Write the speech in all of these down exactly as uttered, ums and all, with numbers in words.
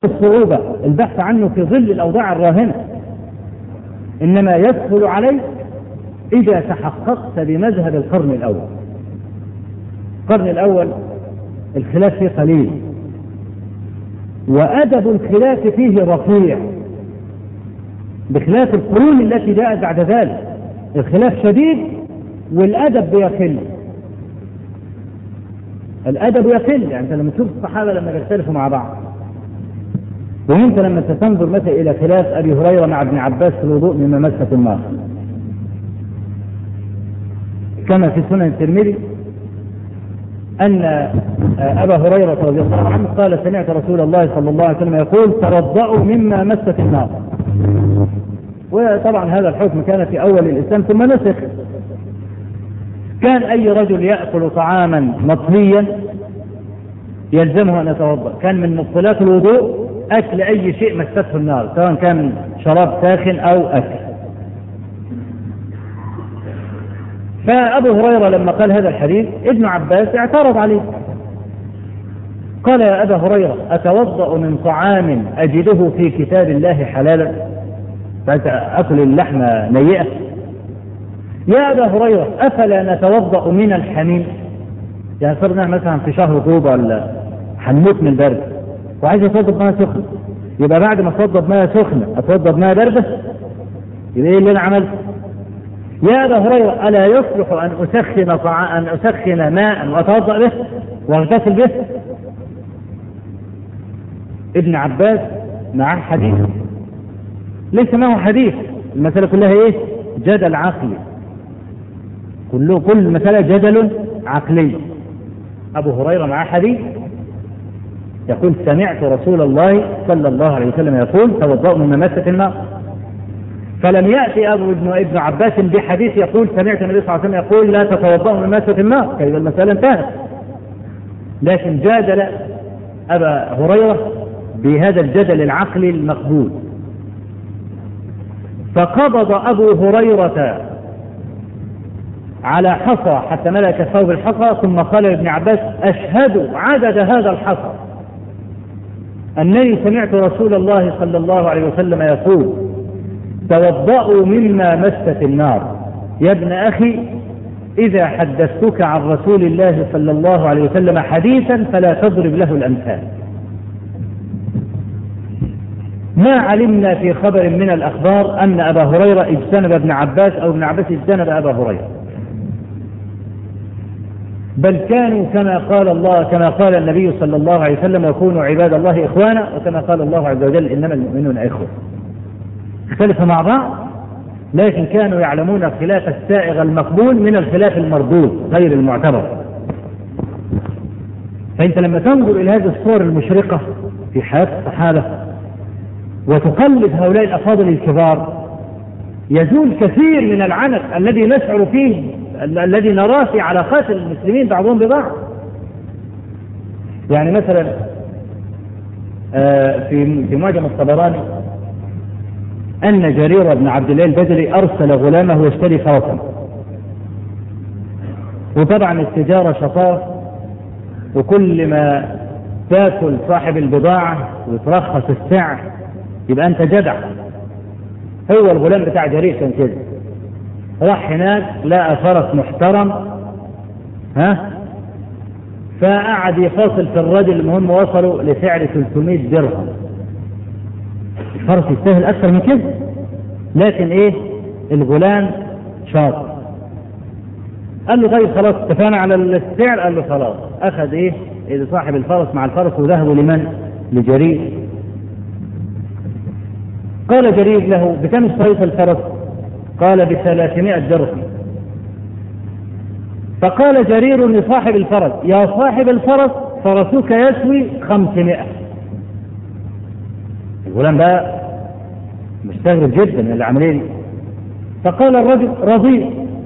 الصعوبة البحث عنه في ظل الأوضاع الراهنة، إنما يسهل عليك إذا تحققت بمذهب القرن الأول. القرن الأول الخلاف فيه قليل، وأدب الخلاف فيه رفيع، بخلاف القرون التي جاءت بعد ذلك الخلاف شديد والأدب يقل. الأدب يقل، يعني أنت لما تشوف الصحابة لما يختلفوا مع بعض، وانت لما تنظر مثلا الى خلاف ابي هريره مع ابن عباس في الوضوء مما مست النار، كما في سنن الترمذي ان ابا هريره رضي الله عنه قال: سمعت رسول الله صلى الله عليه وسلم يقول: توضؤوا مما مست النار. وطبعا هذا الحكم كان في اول الاسلام ثم نسخ. كان اي رجل ياكل طعاما مطهيا يلزمه ان يتوضا، كان من مبطلات الوضوء أكل أي شيء مسته النار، سواء كان شراب ساخن أو أكل. فأبو هريرة لما قال هذا الحديث ابن عباس اعترض عليه، قال: يا أبا هريرة، أتوضأ من طعام أجده في كتاب الله حلالا؟ فأكل اللحمة نيئة؟ يا أبا هريرة، أفلا نتوضأ من الحميم؟ يعني صرنا مثلا في شهر طوبة ولا حنموت من البرد وعايز اتوضى بماء سخنه، يبقى بعد ما اتوضى بماء سخنه اتوضى بماء بارده؟ يبقى ايه اللي انا عملته؟ يا ابا هريره، الا يصلح ان اسخن طعام ان اسخن ماء واتوضا به واغتسل به؟ ابن عباس معه حديث، ليس معه حديث، المساله كلها ايه؟ جدل عقلي، كله كل المساله جدل عقلي. ابو هريره معه حديث يقول: سمعت رسول الله صلى الله عليه وسلم يقول: توضؤوا من مست النار. فلم يأتي أبو ابن ابن عباس بحديث يقول: سمعت النبي صلى الله عليه وسلم يقول: لا تتوضؤوا من مست النار، كيف المسألة انتهت. لكن جادل أبا هريرة بهذا الجدل العقلي المقبول، فقبض أبو هريرة على حصى حتى ملك ثوب الحصى، ثم قال لابن عباس: أشهد عدد هذا الحصى أنني سمعت رسول الله صلى الله عليه وسلم يقول: توضؤوا مما مست النار. يا ابن أخي، إذا حدثتك عن رسول الله صلى الله عليه وسلم حديثا فلا تضرب له الأمثال. ما علمنا في خبر من الأخبار أن أبا هريرة اجتنب ابن عباس أو ابن عباس اجتنب أبا هريرة، بل كانوا كما قال الله كما قال النبي صلى الله عليه وسلم: وكونوا عباد الله إخوانا، وكما قال الله عز وجل: إنما المؤمنون إخوة. اختلفوا مع بعض، لكن كانوا يعلمون الخلاف السائغ المقبول من الخلاف المردود غير المعتبر. فأنت لما تنظر إلى هذه الصور المشرقة في حياة الصحابة وتقلد هؤلاء الأفاضل الكبار، يزول كثير من العنف الذي نشعر فيه الذي نراه في علاقات المسلمين بعضهم ببعض. يعني مثلا في في معجم الطبراني أن جرير بن عبد الله البجلي أرسل غلامه يشتري فرسا، وطبعا التجارة شطارة، وكل ما تاكل صاحب البضاعة ويترخص السعر يبقى أنت جدع. هو الغلام بتاع جرير كان كده، راح هناك لقى فرس محترم، ها فقعد يفاصل في الرجل، المهم وصلوا لسعر ثلاثمائة درهم. الفرس يستاهل أكثر من كده، لكن إيه؟ الغلام شاطر، قال له: طيب خلاص اتفقنا على السعر. قال له: خلاص. أخذ إيه؟ صاحب الفرس مع الفرس وذهبوا لمن؟ لجرير. قال جرير له: بكم اشتريت الفرس؟ قال: بثلاثمائة درهم. فقال جرير لصاحب الفرس: يا صاحب الفرس، فرسك يسوي خمسمائة. الغلام بقى مستغرب جدا من العملية دي، فقال الرجل: رضيت.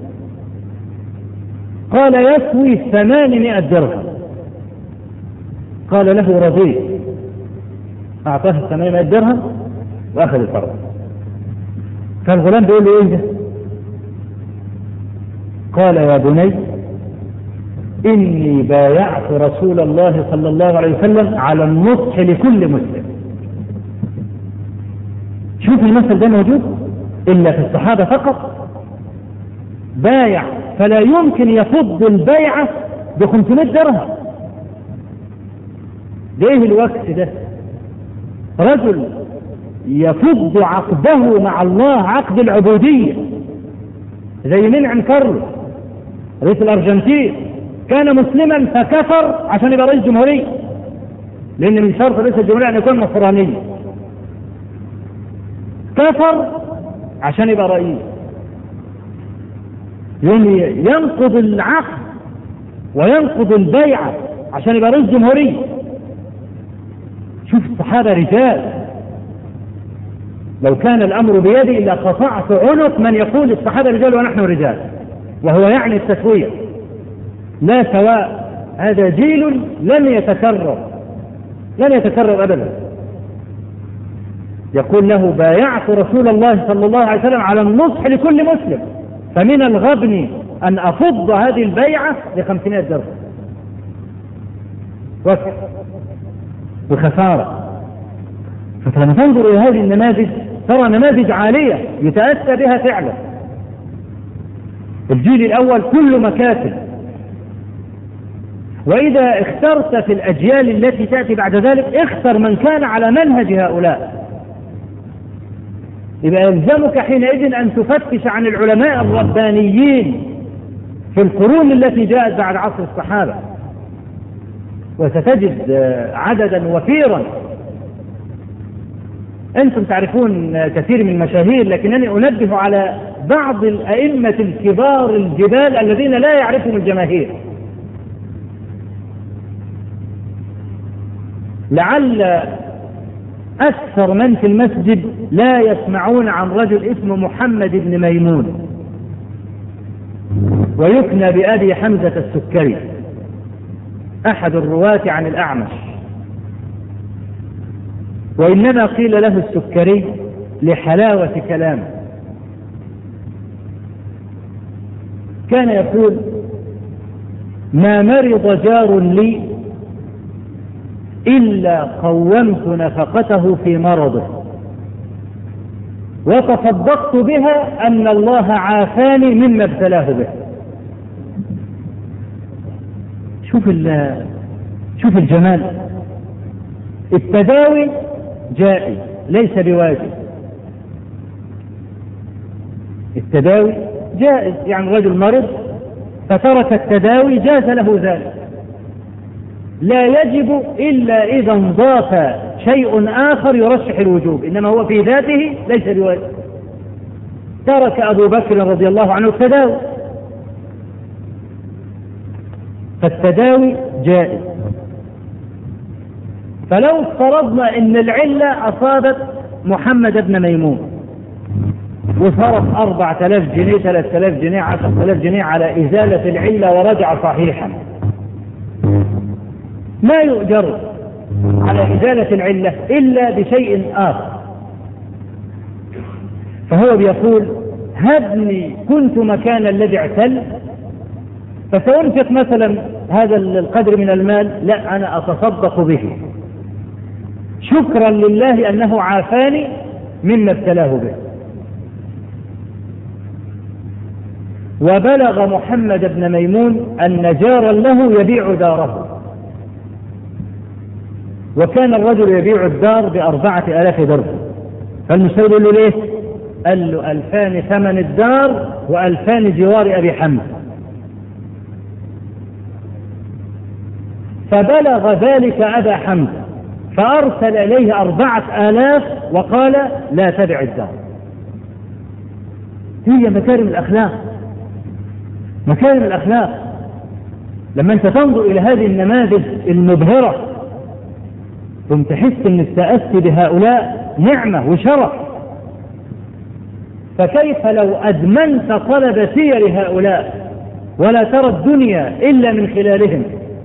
قال: يسوي ثمانمائة درهم. قال له: رضيت. أعطاه ثمانمائة درهم وأخذ الفرس. فالغلام بيقول له: إيه ده؟ قال: يا بني، إني بايعت رسول الله صلى الله عليه وسلم على النصح لكل مسلم. شوف المثل ده موجود إلا في الصحابة فقط. بايع فلا يمكن يفض البيعة بخمسمائة درهم. ليه الوقت ده؟ رجل يفض عقده مع الله عقد العبودية زي منعم كارلوس رئيس الأرجنتين، كان مسلما فكفر عشان يبقى رئيس جمهورية، لأن من شرط رئيس الجمهورية أن يكون نصراني. كفر عشان يبقى رئيس، يوم ينقض العقد وينقض البيعة عشان يبقى رئيس جمهورية. شوف الصحابة رجال، لو كان الأمر بيدي إلا قطعت عنق من يقول الصحابة رجال ونحن رجال، وهو يعني التسوية. لا سواء، هذا جيل لن يتكرر لن يتكرر أبدا. يقول له بايعت رسول الله صلى الله عليه وسلم على النصح لكل مسلم، فمن الغبن أن أفض هذه البيعة لخمسمائة درهم. وكر وخسارة. فلما تنظر إلى هذه النماذج ترى نماذج عالية يتأتى بها فعلا. الجيل الأول كل مكاتب، وإذا اخترت في الأجيال التي تأتي بعد ذلك اختر من كان على منهج هؤلاء. يبقى يلزمك حينئذ أن تفتش عن العلماء الربانيين في القرون التي جاءت بعد عصر الصحابة، وستجد عددا وفيرا. أنتم تعرفون كثير من المشاهير، لكنني أنبه على بعض الأئمة الكبار الجبال الذين لا يعرفهم الجماهير. لعل أكثر من في المسجد لا يسمعون عن رجل اسمه محمد بن ميمون، ويكنى بأبي حمزة السكري، أحد الرواة عن الأعمش. وإنما قيل له السكري لحلاوة كلامه. كان يقول: ما مرض جار لي إلا قومت نفقته في مرضه وتصدقت بها أن الله عافاني مما ابتلاه به. شوف شوف الجمال. التداوي جائز ليس بواجب. التداوي جائز، يعني رجل مرض فترك التداوي جاز له ذلك. لا يجب إلا إذا انضاف شيء آخر يرشح الوجوب، إنما هو في ذاته ليس بواجب. ترك أبو بكر رضي الله عنه التداوي، فالتداوي جائز. فلو افترضنا ان العلة اصابت محمد بن ميمون وصرف أربعة آلاف جنيه ثلاثة آلاف جنيه عشرة آلاف جنيه على ازالة العلة ورجع صحيحا، ما يؤجر على ازالة العلة الا بشيء اخر. فهو بيقول: هبني كنت مكان الذي اعتل فسأنفق مثلا هذا القدر من المال، لا أنا أتصدق به شكرا لله أنه عافاني مما ابتلاه به. وبلغ محمد بن ميمون أن جارا له يبيع داره، وكان الرجل يبيع الدار بأربعة آلاف درهم، فالمسؤول يقول له: ليه؟ قال له: ألفان ثمن الدار وألفان جوار أبي حمد. فبلغ ذلك أبا حمد فأرسل إليه أربعة آلاف وقال: لا تبع الدار. هي مكارم الأخلاق، مكارم الأخلاق. لما أنت تنظر إلى هذه النماذج المبهرة ثم تحس أن التأسي بهؤلاء نعمة وشرف. فكيف لو أدمنت طلب سير هؤلاء ولا ترى الدنيا إلا من خلالهم؟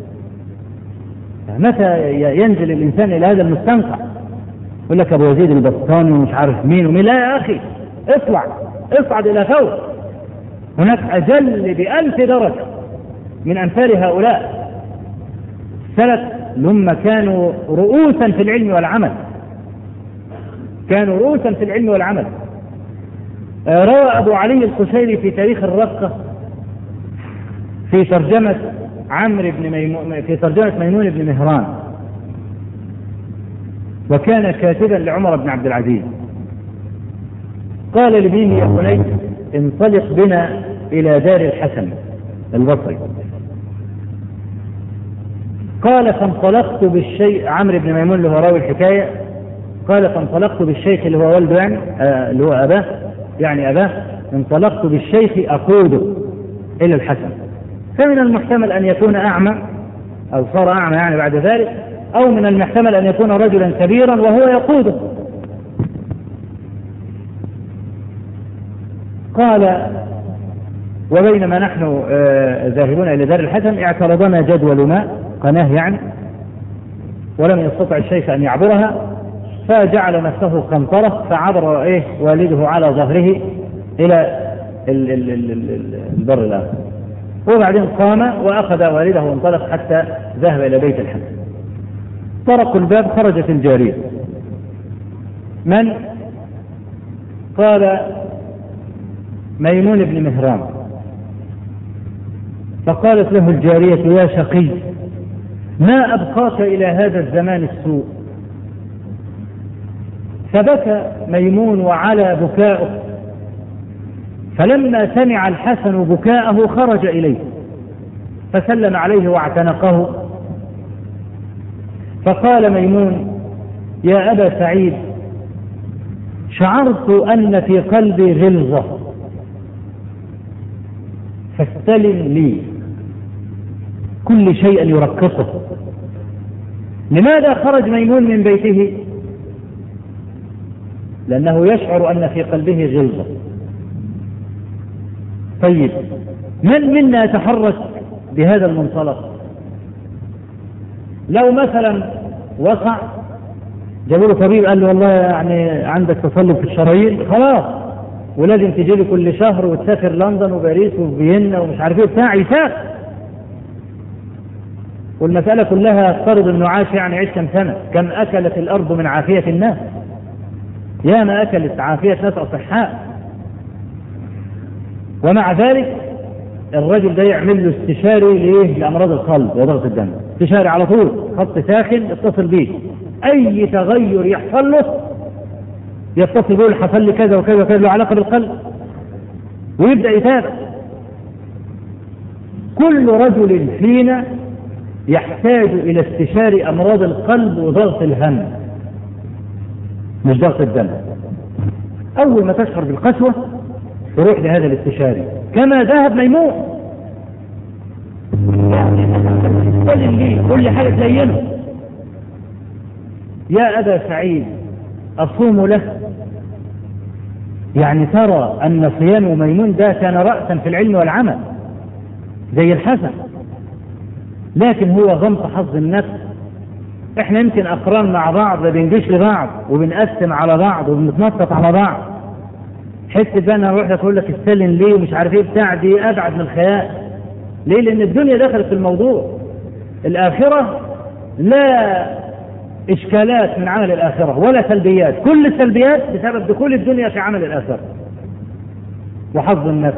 متى ينزل الإنسان إلى هذا المستنقع؟ يقول لك أبو يزيد البسطامي ومش عارف مين ومين. لا يا أخي، اطلع اصعد إلى فوق. هناك أجل بألف درجة من أمثال هؤلاء السلف اللي هم كانوا رؤوسا في العلم والعمل. كانوا رؤوسا في العلم والعمل. روى أبو علي القشيري في تاريخ الرقة في ترجمة عمرو بن ميمون في ترجمة ميمون بن مهران، وكان كاتبا لعمر بن عبد العزيز، قال لابنه يا بني انطلق بنا إلى دار الحسن البصري. قال فانطلقت بالشيخ عمرو بن ميمون اللي هو راوي الحكاية، قال فانطلقت بالشيخ اللي هو والده يعني آه اللي هو أباه يعني أباه انطلقت بالشيخ أقوده إلى الحسن، فمن المحتمل أن يكون أعمى أو صار أعمى يعني بعد ذلك، أو من المحتمل أن يكون رجلا كبيرا وهو يقوده. قال وبينما نحن ذاهبون إلى دار الحسن اعترضنا جدول ماء قناه يعني، ولم يستطع الشيخ أن يعبرها، فجعل نفسه قنطرة فعبر إيه والده على ظهره إلى البر الآخر، وبعدين قام وأخذ والده وانطلق حتى ذهب إلى بيت الحسن. طرقوا الباب، خرجت الجارية. من؟ قال ميمون بن مهران. فقالت له الجارية يا شقي ما أبقاك إلى هذا الزمان السوء. فبكى ميمون وعلى بكاؤه، فلما سمع الحسن بكاءه خرج إليه فسلم عليه واعتنقه. فقال ميمون يا أبا سعيد شعرت أن في قلبي غلظة فاستلم لي كل شيء يرقصه. لماذا خرج ميمون من بيته؟ لأنه يشعر أن في قلبه غلظة. طيب من منا يتحرك بهذا المنطلق؟ لو مثلا وقع جابوا له طبيب قال له والله يعني عندك تصلب في الشرايين خلاص ولازم تجي لي كل شهر وتسافر لندن وباريس وفيينا ومش عارف ايه بتاع يسافر، والمسألة كلها افترض انه عاش يعني عيش كم سنة. كم أكلت الأرض من عافية الناس، يا ما أكلت عافية ناس أصحاء، ومع ذلك الرجل ده يعمل له استشاري ليه؟ لأمراض القلب وضغط الدم، استشاري على طول، خط ساخن اتصل بيه، أي تغير يحصل له يتصل بيه حصل لي كذا وكذا وكذا له علاقة بالقلب، ويبدأ يتابع. كل رجل فينا يحتاج إلى استشاري أمراض القلب وضغط الهم مش ضغط الدم. أول ما تشعر بالقسوة تروح لهذا الاستشاري كما ذهب ميمون، يعني كل حاجة تزينه. يا أبا سعيد أصوم له؟ يعني ترى أن صيام ميمون ده كان رأسا في العلم والعمل زي الحسن، لكن هو غمط حظ النفس. احنا يمكن أقران مع بعض بنجيش لبعض وبنقسم على بعض وبنتنطط على بعض، حس بقى انا اروح لك اقول لك استلم ليه ومش عارف ايه بتاع، دي ابعد من الخيال. ليه؟ لان الدنيا دخلت في الموضوع. الآخرة لا إشكالات من عمل الآخرة ولا سلبيات، كل السلبيات بسبب دخول الدنيا في عمل الآخرة وحظ النفس.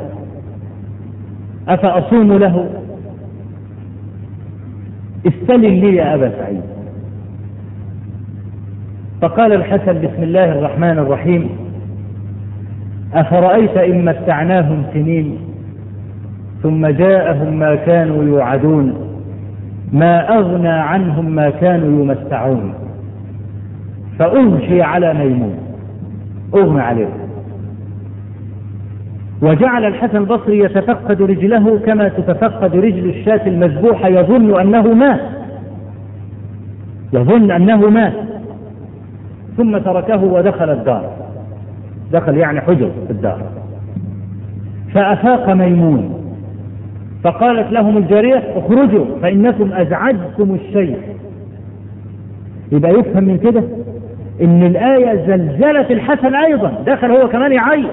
أفأصوم له؟ استلم لي يا أبا سعيد. فقال الحسن بسم الله الرحمن الرحيم أفرأيت إن متعناهم سنين ثم جاءهم ما كانوا يوعدون ما أغنى عنهم ما كانوا يمتعون. فأغشي على ميمون، أغمى عليه، وجعل الحسن البصري يتفقد رجله كما تتفقد رجل الشاة المذبوحة يظن أنه مات يظن أنه مات ثم تركه ودخل الدار، دخل يعني حجر في الدار. فأفاق ميمون فقالت لهم الجارية اخرجوا فإنكم أزعجتم الشيخ. يبقى يفهم من كده إن الآية زلزلت الحسن أيضا، دخل هو كمان يعيط،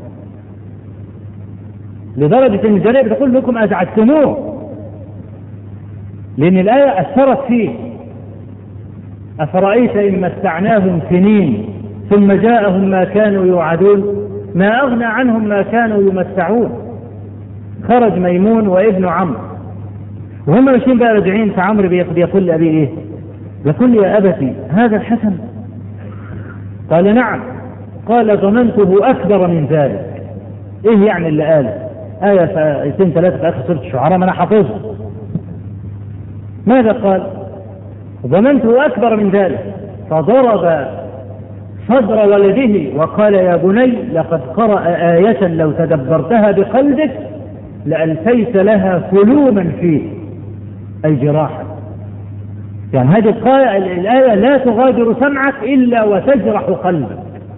لدرجة إن الجارية بتقول لكم أزعجتموه، لأن الآية أثرت فيه. أفرأيت إن متعناهم سنين ثم جاءهم ما كانوا يوعدون ما أغنى عنهم ما كانوا يمتعون. خرج ميمون وابن عمرو وهم ماشيين بقى راجعين، فعمرو بيقول لأبي إيه؟ يقول يا أبتي هذا الحسن؟ قال نعم. قال ظننته أكبر من ذلك. إيه يعني اللي قال آية اثنين ثلاثة في آخر سورة الشعراء ما أنا حافظها؟ ماذا قال؟ ظننته أكبر من ذلك، فضرب صدر ولده وقال يا بني لقد قرأ آية لو تدبرتها بقلبك لألفيت لها فلوما فيه، أي جراحا. يعني هذه الآية لا تغادر سمعك إلا وتجرح قلبك.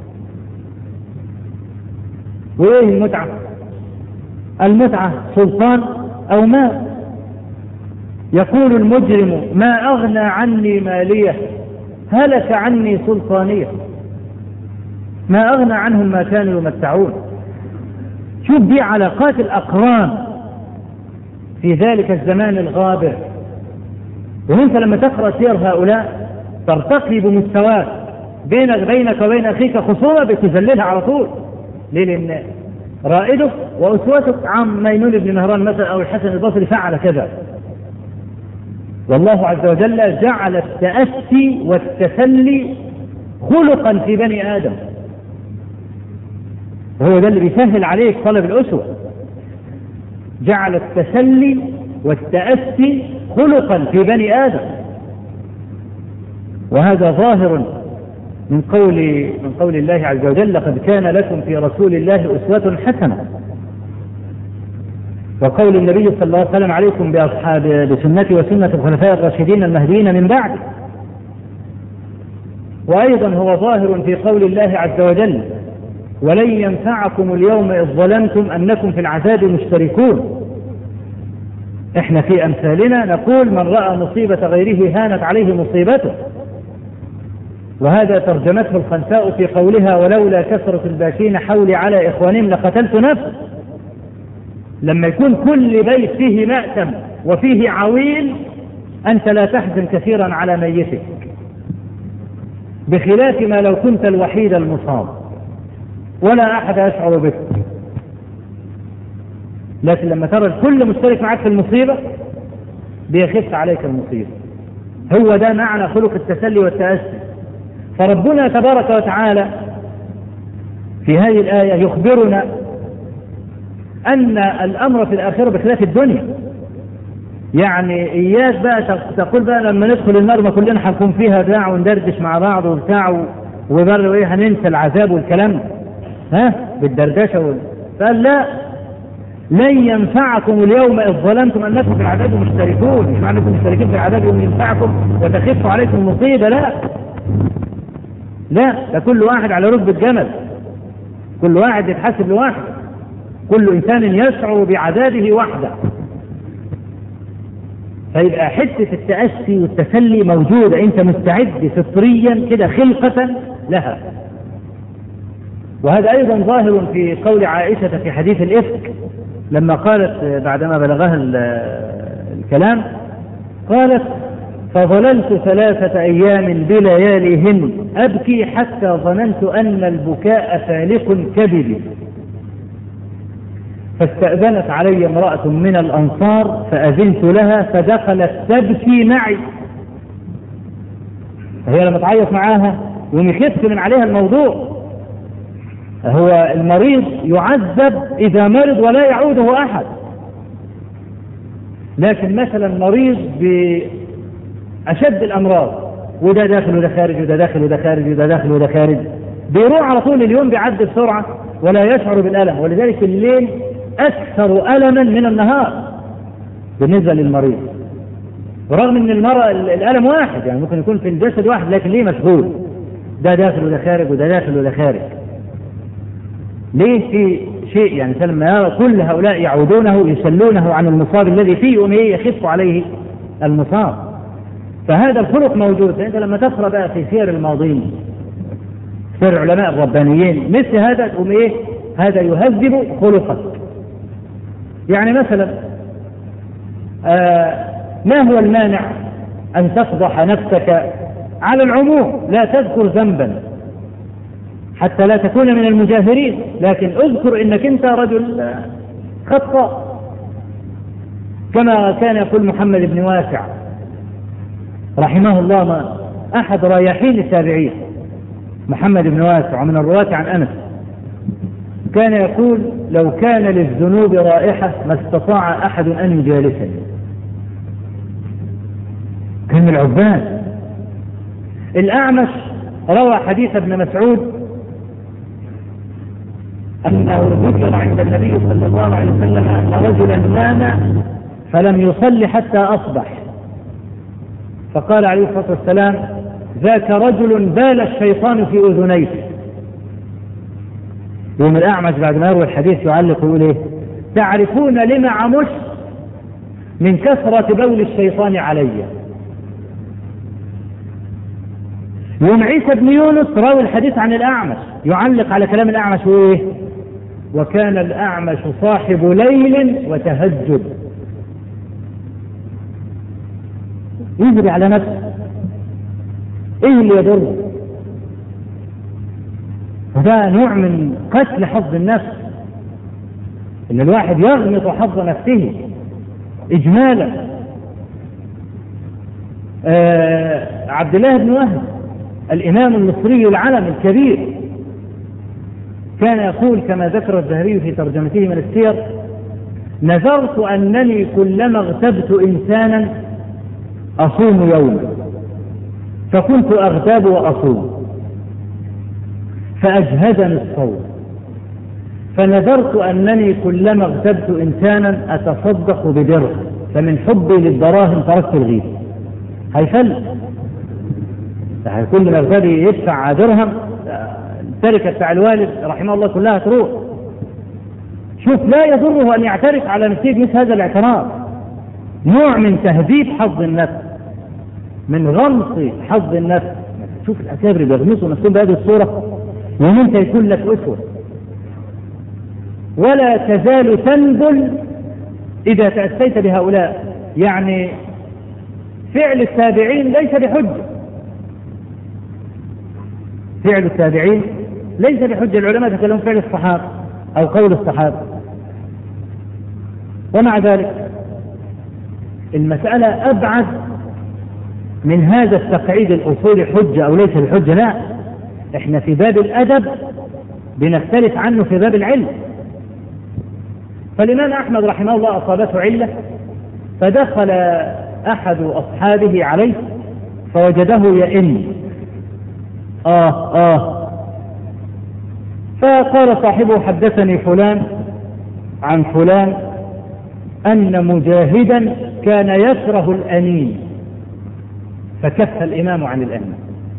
وإيه المتعة؟ المتعة سلطان أو مال. يقول المجرم ما أغنى عني مالية هلك عني سلطانية. ما أغنى عنهم ما كانوا يمتعون. شوف دي علاقات الأقران في ذلك الزمان الغابر. وانت لما تقرأ سير هؤلاء ترتقي بمستواك. بينك بينك وبين أخيك خصومة بتذللها على طول. ليه؟ لأن رائدك وأسوتك عم ميمون بن مهران مثلا أو الحسن البصري فعل كذا. والله عز وجل جعل التأسي والتسلي خلقا في بني آدم، وهو ده اللي بيسهل عليك طلب الأسوة. جعل التسلي والتأسي خلقا في بني آدم، وهذا ظاهر من قول من قول الله عز وجل لقد كان لكم في رسول الله أسوة حسنة، وقول النبي صلى الله عليه وسلم عليكم بأصحاب بسنتي وسنة الخلفاء الراشدين المهديين من بعد. وأيضا هو ظاهر في قول الله عز وجل ولن ينفعكم اليوم إذ ظلمتم أنكم في العذاب مشتركون. احنا في أمثالنا نقول من رأى مصيبة غيره هانت عليه مصيبته، وهذا ترجمته الخنساء في قولها ولولا كثرة الباكين حولي على إخوانهم لقتلت نفسي. لما يكون كل بيت فيه مأتم وفيه عويل أنت لا تحزن كثيرا على ميتك، بخلاف ما لو كنت الوحيد المصاب ولا أحد يشعر بك. لكن لما ترى الكل مشترك معك في المصيبة بيخف عليك المصيبة. هو ده معنى خلق التسلي والتأسي. فربنا تبارك وتعالى في هذه الآية يخبرنا أن الأمر في الآخرة بخلاف الدنيا. يعني إياك بقى تقول بقى لما ندخل النار ما كلنا هنكون فيها بتاع وندردش مع بعض وبتاع وبر وإيه هننسى العذاب والكلام ها بالدردشة وال... قال لا لن ينفعكم اليوم إذ ظلمتم أنكم في العذاب مشتركون. مش معنى أنكم مشتركين في العذاب يوم ينفعكم وتخف عليكم المصيبة، لا لا، ده كل واحد على ركبة جمل، كل واحد يتحاسب لوحده، كل إنسان يشعر بعذابه وحده. فيبقى حتة التأسي والتسلي موجودة، أنت مستعد فطريا كده خلقة لها. وهذا أيضا ظاهر في قول عائشة في حديث الإفك لما قالت بعدما بلغها الكلام قالت فظللت ثلاثة أيام بلياليهن أبكي حتى ظننت أن البكاء فالق كبدي، فاستأذنت علي امرأة من الأنصار فأذنت لها فدخلت تبكي معي. فهي لما تعيط معاها ويخف من عليها الموضوع. هو المريض يعذب إذا مرض ولا يعوده أحد، لكن مثلا مريض بأشد الأمراض وده داخل وده خارج وده داخل وده خارج وده داخل وده خارج بيروح على طول، اليوم بيعدي بسرعة ولا يشعر بالألم، ولذلك الليل أكثر ألما من النهار بالنسبة للمريض، ورغم أن المرأة الألم واحد، يعني ممكن يكون في الجسد واحد لكن ليه مشغول، ده داخل وده خارج وده داخل وده خارج. ليه؟ في شيء يعني لما يرى كل هؤلاء يعودونه يسلونه عن المصاب الذي فيه يوم يخف عليه المصاب. فهذا الخلق موجود. فأنت لما تقرأ بقى في سير الماضين سير علماء الربانيين مثل هذا تقوم ايه هذا يهذب خلقك. يعني مثلا آه ما هو المانع أن تفضح نفسك على العموم، لا تذكر ذنبا حتى لا تكون من المجاهرين، لكن اذكر انك انت رجل خطاء، كما كان يقول محمد بن واسع رحمه الله، ما احد رياحين التابعين محمد بن واسع ومن الرواة عن انس، كان يقول: لو كان للذنوب رائحة ما استطاع احد ان يجالسني. كان العباد. الأعمش روى حديث ابن مسعود أنه ذكر عند النبي صلى الله عليه وسلم أن رجلا نام فلم يصلي حتى أصبح، فقال عليه الصلاة والسلام: ذاك رجل بال الشيطان في أذنيه. يوم الأعمش بعد ما يروي الحديث يعلق ويقول: إيه؟ تعرفون لما عمش؟ من كثرة بول الشيطان علي. يوم عيسى بن يونس راوي الحديث عن الأعمش يعلق على كلام الأعمش وإيه؟ وكان الأعمش صاحب ليل وتهجد. يجري على نفسه، إيه اللي يضره؟ وده نوع من قتل حظ النفس، إن الواحد يغمط حظ نفسه إجمالا. آه عبد الله بن وهب الإمام المصري العلم الكبير كان يقول كما ذكر الذهبي في ترجمته من السير: نذرت أنني كلما اغتبت إنسانا أصوم يوما، فكنت أغتاب وأصوم فأجهدني الصوم، فنذرت أنني كلما اغتبت إنسانا أتصدق بدرهم، فمن حبي للدراهم تركت الغيب. هيفل كل ما يغتدي يدفع درهم، التركة بتاع الوالد رحمه الله كلها تروح. شوف، لا يضره أن يعترف على نفسه مثل هذا الاعتراف، نوع من تهذيب حظ النفس، من غمص حظ النفس. شوف الأكابر بيغمصوا نفسهم بهذه الصورة، ومن انت يكون لك أسوة. ولا تزال تنبل إذا تأسيت بهؤلاء. يعني فعل التابعين ليس بحجة، فعل التابعين ليس بحجة. العلماء تكلمون فعل الصحابة أو قول الصحابة، ومع ذلك المسألة أبعد من هذا التقعيد الأصولي حجة أو ليس بحجة. لا، احنا في باب الأدب بنختلف عنه في باب العلم. فالإمام أحمد رحمه الله أصابته علة، فدخل أحد أصحابه عليه فوجده يئن آه آه فقال صاحبه: حدثني فلان عن فلان أن مجاهدا كان يكره الأنين، فكف الإمام عن الأنين.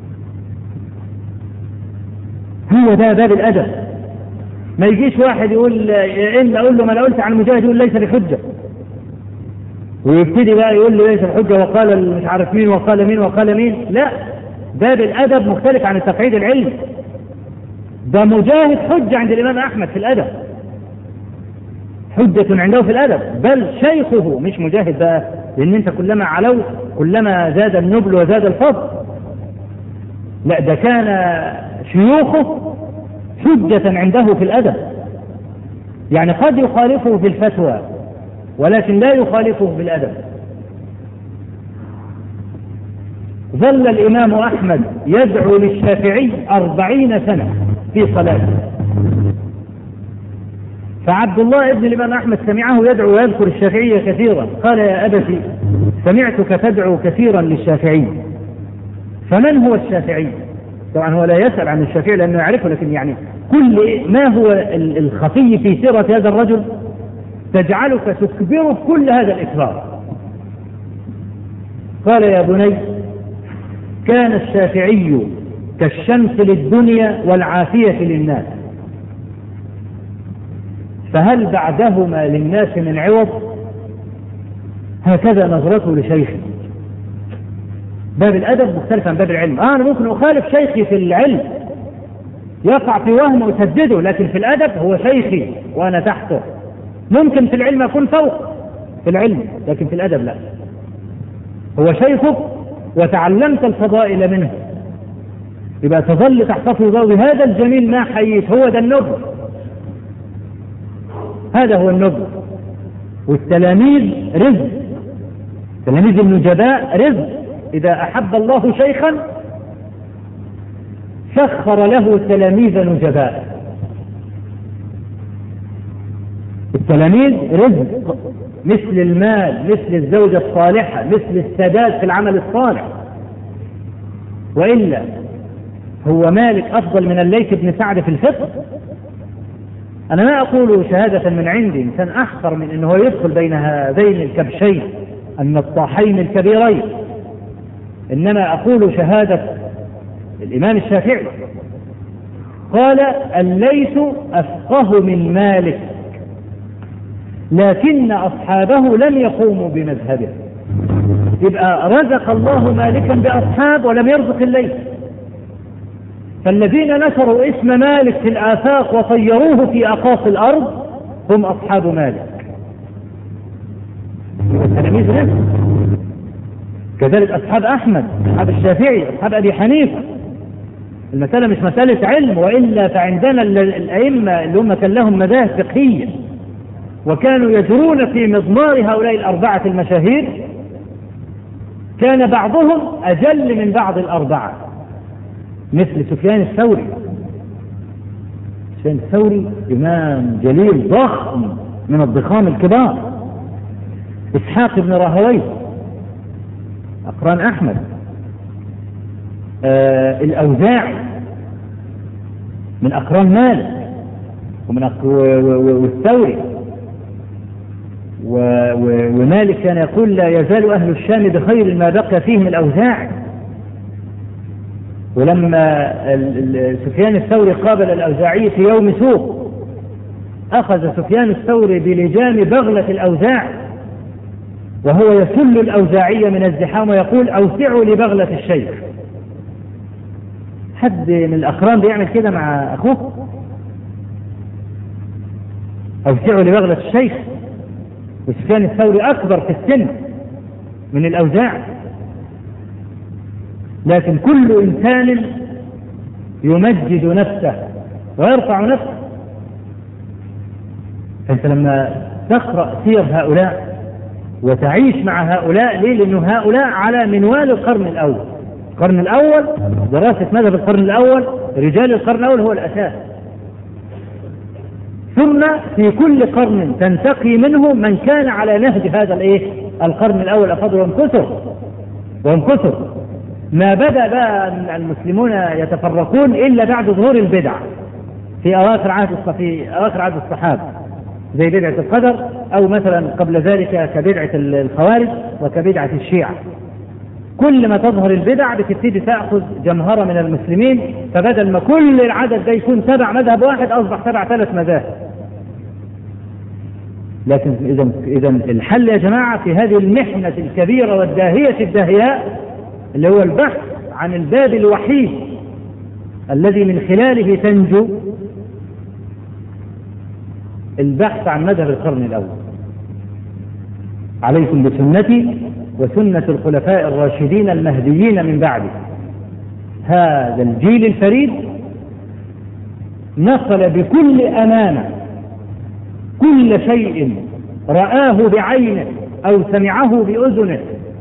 هو ده باب الأدب. ما يجيش واحد يقول إن أقول له ما أنا قلت عن مجاهد يقول ليس بحجة، ويبتدي بقى يقول لي ليس بحجة وقال مش عارف مين وقال مين وقال مين. لا، باب الأدب مختلف عن التقعيد العلمي. ده مجاهد حجة عند الإمام أحمد في الأدب، حجة عنده في الأدب، بل شيخه مش مجاهد بقى، لأن أنت كلما علو كلما زاد النبل وزاد الفضل. لا، ده كان شيوخه حجة عنده في الأدب، يعني قد يخالفه في الفتوى ولكن لا يخالفه في الأدب. ظل الإمام أحمد يدعو للشافعي أربعين سنة في صلاته، فعبد الله ابن الإمام أحمد سمعه يدعو ويذكر الشافعي كثيرا، قال: يا أبتي سمعتك تدعو كثيرا للشافعي، فمن هو الشافعي؟ طبعا هو لا يسأل عن الشافعي لأنه يعرفه، لكن يعني كل ما هو الخفي في سيرة هذا الرجل تجعلك تكبره كل هذا الإكبار. قال: يا بني، كان الشافعي كالشمس للدنيا والعافية للناس، فهل بعدهما للناس من عوض؟ هكذا نظرته لشيخه. باب الأدب مختلف عن باب العلم. آه أنا ممكن أخالف شيخي في العلم، يقع في وهم ويسدده، لكن في الأدب هو شيخي وأنا تحته. ممكن في العلم أكون فوق في العلم، لكن في الأدب لا. هو شيخك وتعلمت الفضائل منه، يبقى تظل تحتفظ بهذا الجميل ما حييت، هو ده النبل، هذا هو النبل. والتلاميذ رزق، تلاميذ النجباء رزق. إذا أحب الله شيخا سخر له تلاميذ نجباء. التلاميذ رزق، مثل المال، مثل الزوجة الصالحة، مثل السداد في العمل الصالح. وإلا هو مالك أفضل من الليث بن سعد في الفقه؟ أنا ما أقول شهادة من عندي، إنسان أحقر من أنه يدخل بين هذين الكبشين النطاحين الكبيرين، إنما أقول شهادة الإمام الشافعي قال: الليث أفقه من مالك، لكن أصحابه لم يقوموا بمذهبه. يبقى رزق الله مالكا بأصحاب ولم يرزق الليث. فالذين نشروا اسم مالك في الآفاق وطيروه في أقاصي الأرض هم أصحاب مالك. التلاميذ رزق. كذلك أصحاب أحمد، أصحاب الشافعي، أصحاب أبي حنيفة. المسألة مش مسألة علم، وإلا فعندنا الأئمة اللي هم كان لهم مذاهب فقهية وكانوا يجرون في مضمار هؤلاء الأربعة المشاهير، كان بعضهم أجل من بعض الأربعة، مثل سفيان الثوري. سفيان الثوري إمام جليل ضخم من الضخام الكبار. إسحاق بن راهويه أقران أحمد. آه الأوزاعي من أقران مالك ومن أق... والثوري. ومالك كان يقول: لا يزال أهل الشام بخير ما بقى فيهم الأوزاعي. ولما سفيان الثوري قابل الأوزاعي في يوم سوق، أخذ سفيان الثوري بلجام بغلة الأوزاعي وهو يسل الأوزاعية من الزحام ويقول: أوسعوا لبغلة الشيخ. حد من الأقران بيعمل كده مع أخوه؟ أوسعوا لبغلة الشيخ. وسفيان الثوري أكبر في السن من الأوزاعي، لكن كل إنسان يمجد نفسه ويرفع نفسه. فأنت لما تقرأ سير هؤلاء وتعيش مع هؤلاء، ليه؟ لأنه هؤلاء على منوال القرن الأول. القرن الأول، دراسة مذهب القرن الأول، رجال القرن الأول هو الأساس. ثم في كل قرن تنتقي منه من كان على نهج هذا الايه القرن الأول أفضل وانكسر وانكسر. ما بدأ بقى المسلمون يتفرقون إلا بعد ظهور البدع في أواخر عهد في أواخر عهد الصحابة، زي بدعة القدر، أو مثلا قبل ذلك كبدعة الخوارج وكبدعة الشيعة. كل ما تظهر البدع بتبتدي تأخذ جمهرة من المسلمين، فبدل ما كل العدد ده يكون تبع مذهب واحد أصبح تبع ثلاث مذاهب. لكن إذا إذا الحل يا جماعة في هذه المحنة الكبيرة والداهية الداهياء اللي هو البحث عن الباب الوحيد الذي من خلاله تنجو، البحث عن مذهب القرن الأول. عليكم بسنتي وسنة الخلفاء الراشدين المهديين من بعده. هذا الجيل الفريد نقل بكل أمانة كل شيء رآه بعينه أو سمعه بأذنه.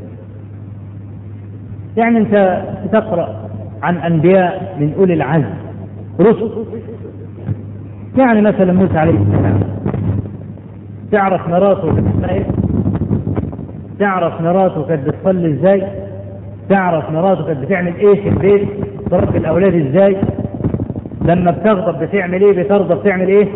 يعني أنت تقرأ عن أنبياء من أولي العزم رسل، يعني مثلا موسى عليه السلام، تعرف مراته تعرف مراته كانت بتصلي ازاي، تعرف مراته كانت بتعمل ايه في البيت، تربي الاولاد ازاي، لما بتغضب بتعمل ايه، بترضى بتعمل ايه.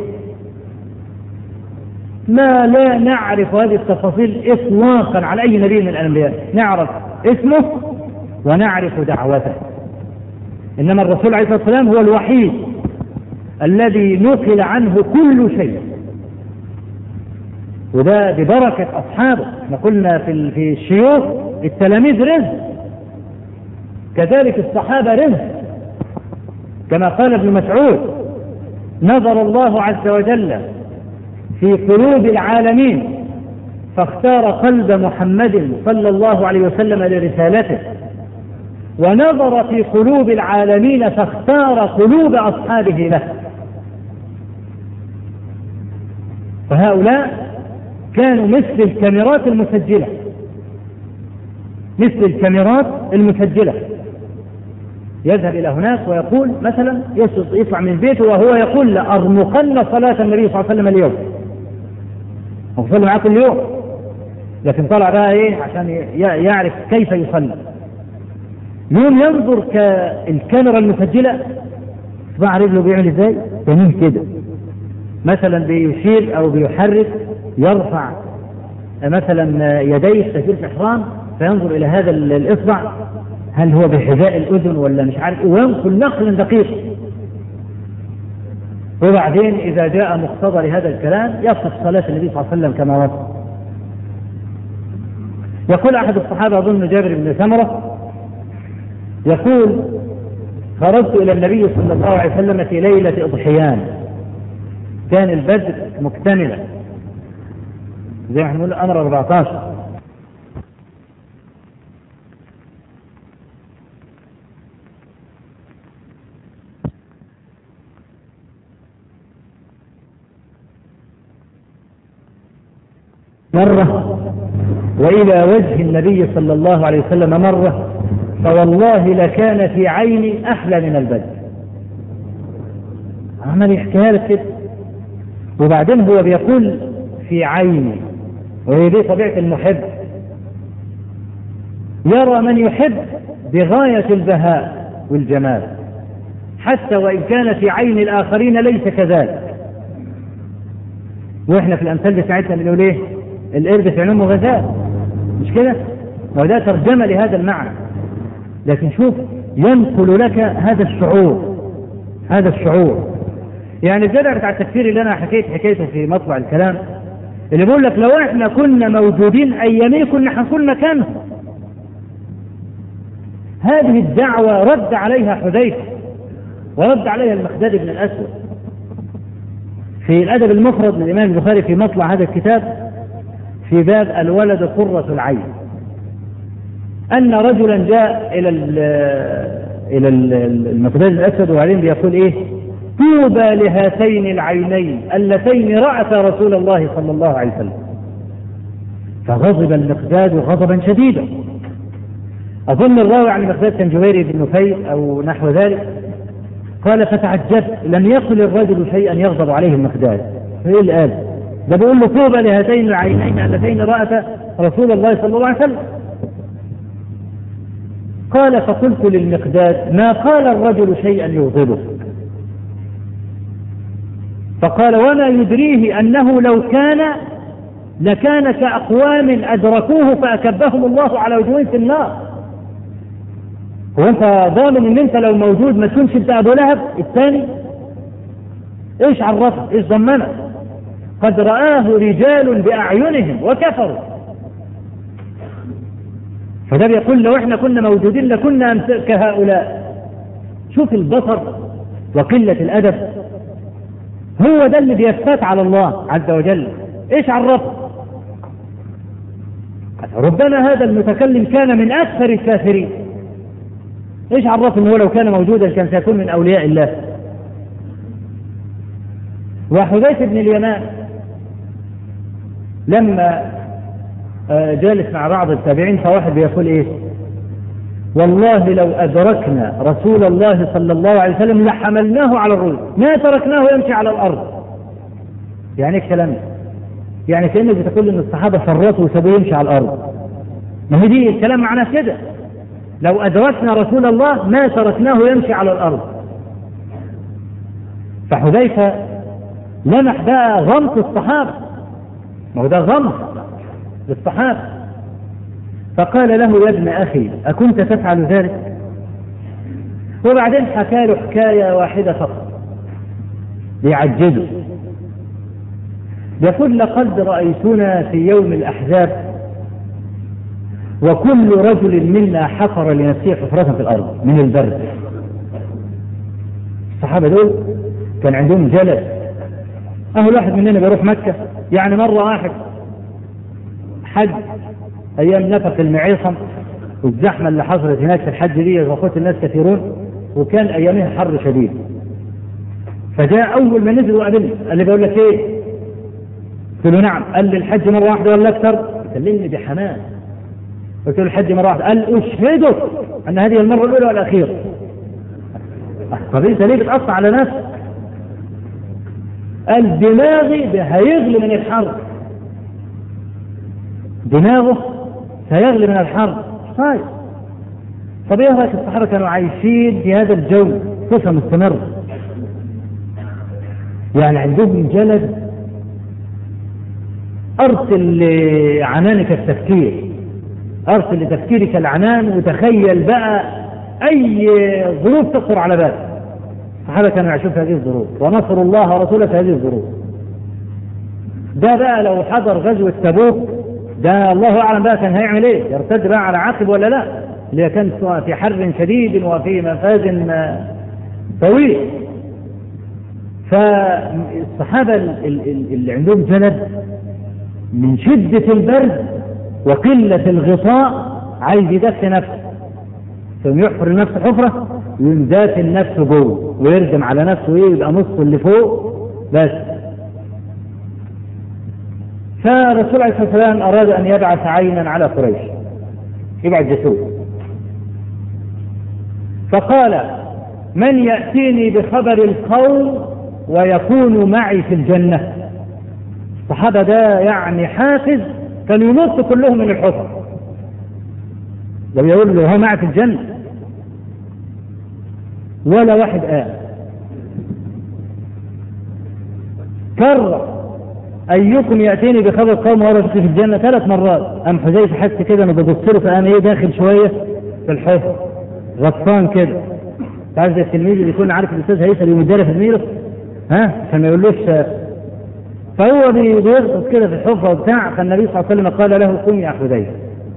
ما لا نعرف هذه التفاصيل اطلاقا على اي نبي من الانبياء. نعرف اسمه ونعرف دعوته، انما الرسول عليه الصلاه والسلام هو الوحيد الذي نقل عنه كل شيء، وده ببركة أصحابه. احنا قلنا في في الشيوخ التلاميذ رزق، كذلك الصحابة رزق، كما قال ابن مسعود: نظر الله عز وجل في قلوب العالمين فاختار قلب محمد صلى الله عليه وسلم لرسالته، ونظر في قلوب العالمين فاختار قلوب أصحابه له. فهؤلاء كانوا مثل الكاميرات المسجلة، مثل الكاميرات المسجلة. يذهب إلى هناك ويقول مثلا يطلع من بيته وهو يقول لأرمقن صلاة النبي صلى الله عليه وسلم اليوم، وصلي معاه كل يوم، لكن طلع بقى ايه عشان يعرف كيف يصلي. يوم ينظر كالكاميرا المسجلة صباع رجله بيعمل ازاي، تميه كده مثلا بيشير او بيحرك، يرفع مثلا يديه تشير في احرام، فينظر الى هذا الاصبع هل هو بحذاء الاذن ولا مش عارف، وينقل نقل دقيق. وبعدين اذا جاء مقتضى لهذا الكلام يصف صلاة النبي صلى الله عليه وسلم كما وصف. يقول احد الصحابة اظن جابر بن سمرة يقول خرجت الى النبي صلى الله عليه وسلم في ليلة اضحيان، كان البدر مكتملا زي ما احنا نقول امر أربعة عشر. مرة وإلى وجه النبي صلى الله عليه وسلم مرة، فوالله لكان في عيني أحلى من البدر. عمل يحكيها لك كده، وبعدين هو بيقول في عيني، وهي دي طبيعة المحب، يرى من يحب بغاية البهاء والجمال حتى وإن كان في عين الآخرين ليس كذلك. وإحنا في الأمثال بتاعتنا بنقول إيه؟ القرد في عينهم غزال، مش كده؟ وده ترجمة لهذا المعنى. لكن شوف ينقل لك هذا الشعور، هذا الشعور. يعني الجدع بتاع التكفير اللي أنا حكيت حكيته في مطلع الكلام، اللي بيقول لك لو إحنا كنا موجودين أيامي كنا هنكون مكانهم. هذه الدعوة رد عليها حذيفة ورد عليها المقداد بن الأسود في الأدب المفرد من الإمام البخاري في مطلع هذا الكتاب في باب الولد قرة العين، أن رجلا جاء إلى إلى المقداد بن الأسود وبعدين بيقول إيه؟ طوبى لهاتين العينين اللتين رأتا رسول الله صلى الله عليه وسلم. فغضب المقداد غضبا شديدا. أظن الراوي عن المقداد كان جويري بن نفيل أو نحو ذلك. قال فتعجبت، لم يقل الرجل شيئا يغضب عليه المقداد. فإيه اللي قال؟ ده بيقول له طوبى لهاتين العينين اللتين رأتا رسول الله صلى الله عليه وسلم. قال فقلت للمقداد ما قال الرجل شيئا يغضبه؟ فقال وما يدريه أنه لو كان لكان كأقوام أدركوه فأكبهم الله على وجوههم في النار. هو أنت ضامن أن أنت لو موجود ما تكونش أنت أبو لهب الثاني؟ إيش عرفت؟ إيش ضمنك؟ قد رآه رجال بأعينهم وكفروا. فده بيقول لو إحنا كنا موجودين لكنا كهؤلاء. شوف البصر وقلة الأدب، هو ده اللي بيفتات على الله عز وجل. إيش عرفت؟ ربما هذا المتكلم كان من أكثر الكافرين. إيش عرف إنه لو كان موجودا كان سيكون من أولياء الله؟ وحذيفة بن اليمان لما جالس مع بعض التابعين فواحد بيقول إيه؟ والله لو أدركنا رسول الله صلى الله عليه وسلم لحملناه على الرؤوس ما تركناه يمشي على الأرض. يعني إيه الكلام؟ يعني كأنك بتقول إن الصحابة فرطوا وسابوه يمشي على الأرض. ما هي دي الكلام معناه كده، لو أدركنا رسول الله ما تركناه يمشي على الأرض. فحذيفة لمح بقى غمط الصحابة، ما هو ده غمط للصحابة. فقال له يا ابن أخي أكنت تفعل ذلك؟ وبعدين حكى له حكاية واحدة فقط ليعجزه. يقول لقد رأيتنا في يوم الأحزاب وكل رجل منا حفر لنفسه حفرة في الأرض من البرد. الصحابة دول كان عندهم جلد. أهل واحد مننا بيروح مكة، يعني مرة واحد حج أيام نفق المعيصم والزحمة اللي حصلت هناك في الحج دي وقت الناس كثيرون، وكان أيامها حر شديد. فجاء أول ما نزل وقابلني قال لي بقول لك إيه؟ قلت له نعم. قال لي الحج مرة واحدة ولا أكثر؟ كلمني بحماس. قلت له الحج مرة واحدة. قال أشهدك أن هذه المرة الأولى والأخيرة. طب أنت ليه بتقطع على نفسك؟ قال دماغي هيغلي من الحر، دماغه هيغلي من الحر. طيب طب ايه رايك الصحابه كانوا عايشين في هذا الجو صفه مستمره، يعني عندهم جلد ارسل لعنانك التفكير، ارسل لتفكيرك العنان، وتخيل بقى اي ظروف تخطر على بالك. الصحابه كانوا يعيشون في هذه الظروف، ونصروا الله ورسوله في هذه الظروف. ده بقى لو حضر غزوه تبوك ده الله اعلم بقى كان هيعمل ايه، يرتد بقى على عقب ولا لا، اللي كان في حر شديد وفي مفاز طويل. فالصحابه اللي عندهم جلد من شده البرد وقله الغطاء عايز يدفي نفسه، ثم يحفر لنفسه حفره وينزات النفس جوه ويردم على نفسه ايه، يبقى نص اللي فوق بس. فالرسول عليه الصلاة والسلام أراد أن يبعث عينا على قريش، يبعث جاسوس، فقال من يأتيني بخبر القوم ويكون معي في الجنة. الصحابة ده يعني حافز، كانوا ينطوا كلهم من الحفر لو يقول له هو معي في الجنة، ولا واحد قال. كرر أيكم يأتيني بخبر قوم ورث في الجنة ثلاث مرات. أم حذيفة حس كده أنا ببص له، فقام إيه داخل شوية في الحفر غطان كده. تعرف زي التلميذ اللي يكون عارف الأستاذ هيسأل يمدله في زميله، ها عشان ما يقولوش، فهو بيغطس كده في الحفرة وبتاع. فالنبي صلى الله عليه وسلم قال له قم يا حذيفة.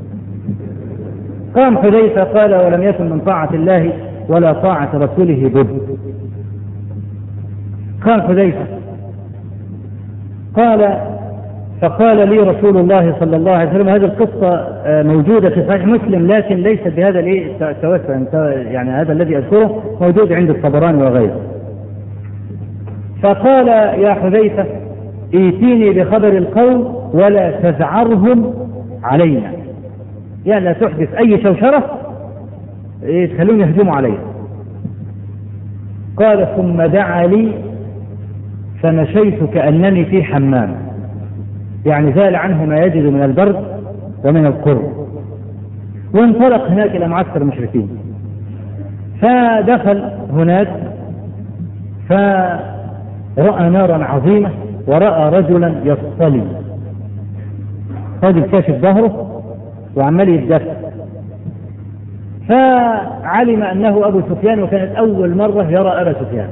قام حذيفة قال ولم يكن من طاعة الله ولا طاعة رسوله بد. قام حذيفة قال فقال لي رسول الله صلى الله عليه وسلم، هذه القصة موجودة في صحيح مسلم لكن ليست بهذا التوسع، يعني هذا الذي أذكره موجود عند الطبراني وغيره. فقال يا حذيفة ائتيني بخبر القوم ولا تزعرهم علينا، يعني لا تحدث أي شوشرة تخلوني يهجموا علينا. قال ثم دعا لي فمشيت كأنني في حمام، يعني زال عنه ما يجد من البرد ومن القرب، وانطلق هناك إلى معسكر المشركين. فدخل هناك فرأى نارا عظيمة ورأى رجلا يصطلي، رجل كاشف ظهره وعمال يتدفى، فعلم أنه أبو سفيان، وكانت أول مرة يرى أبا سفيان.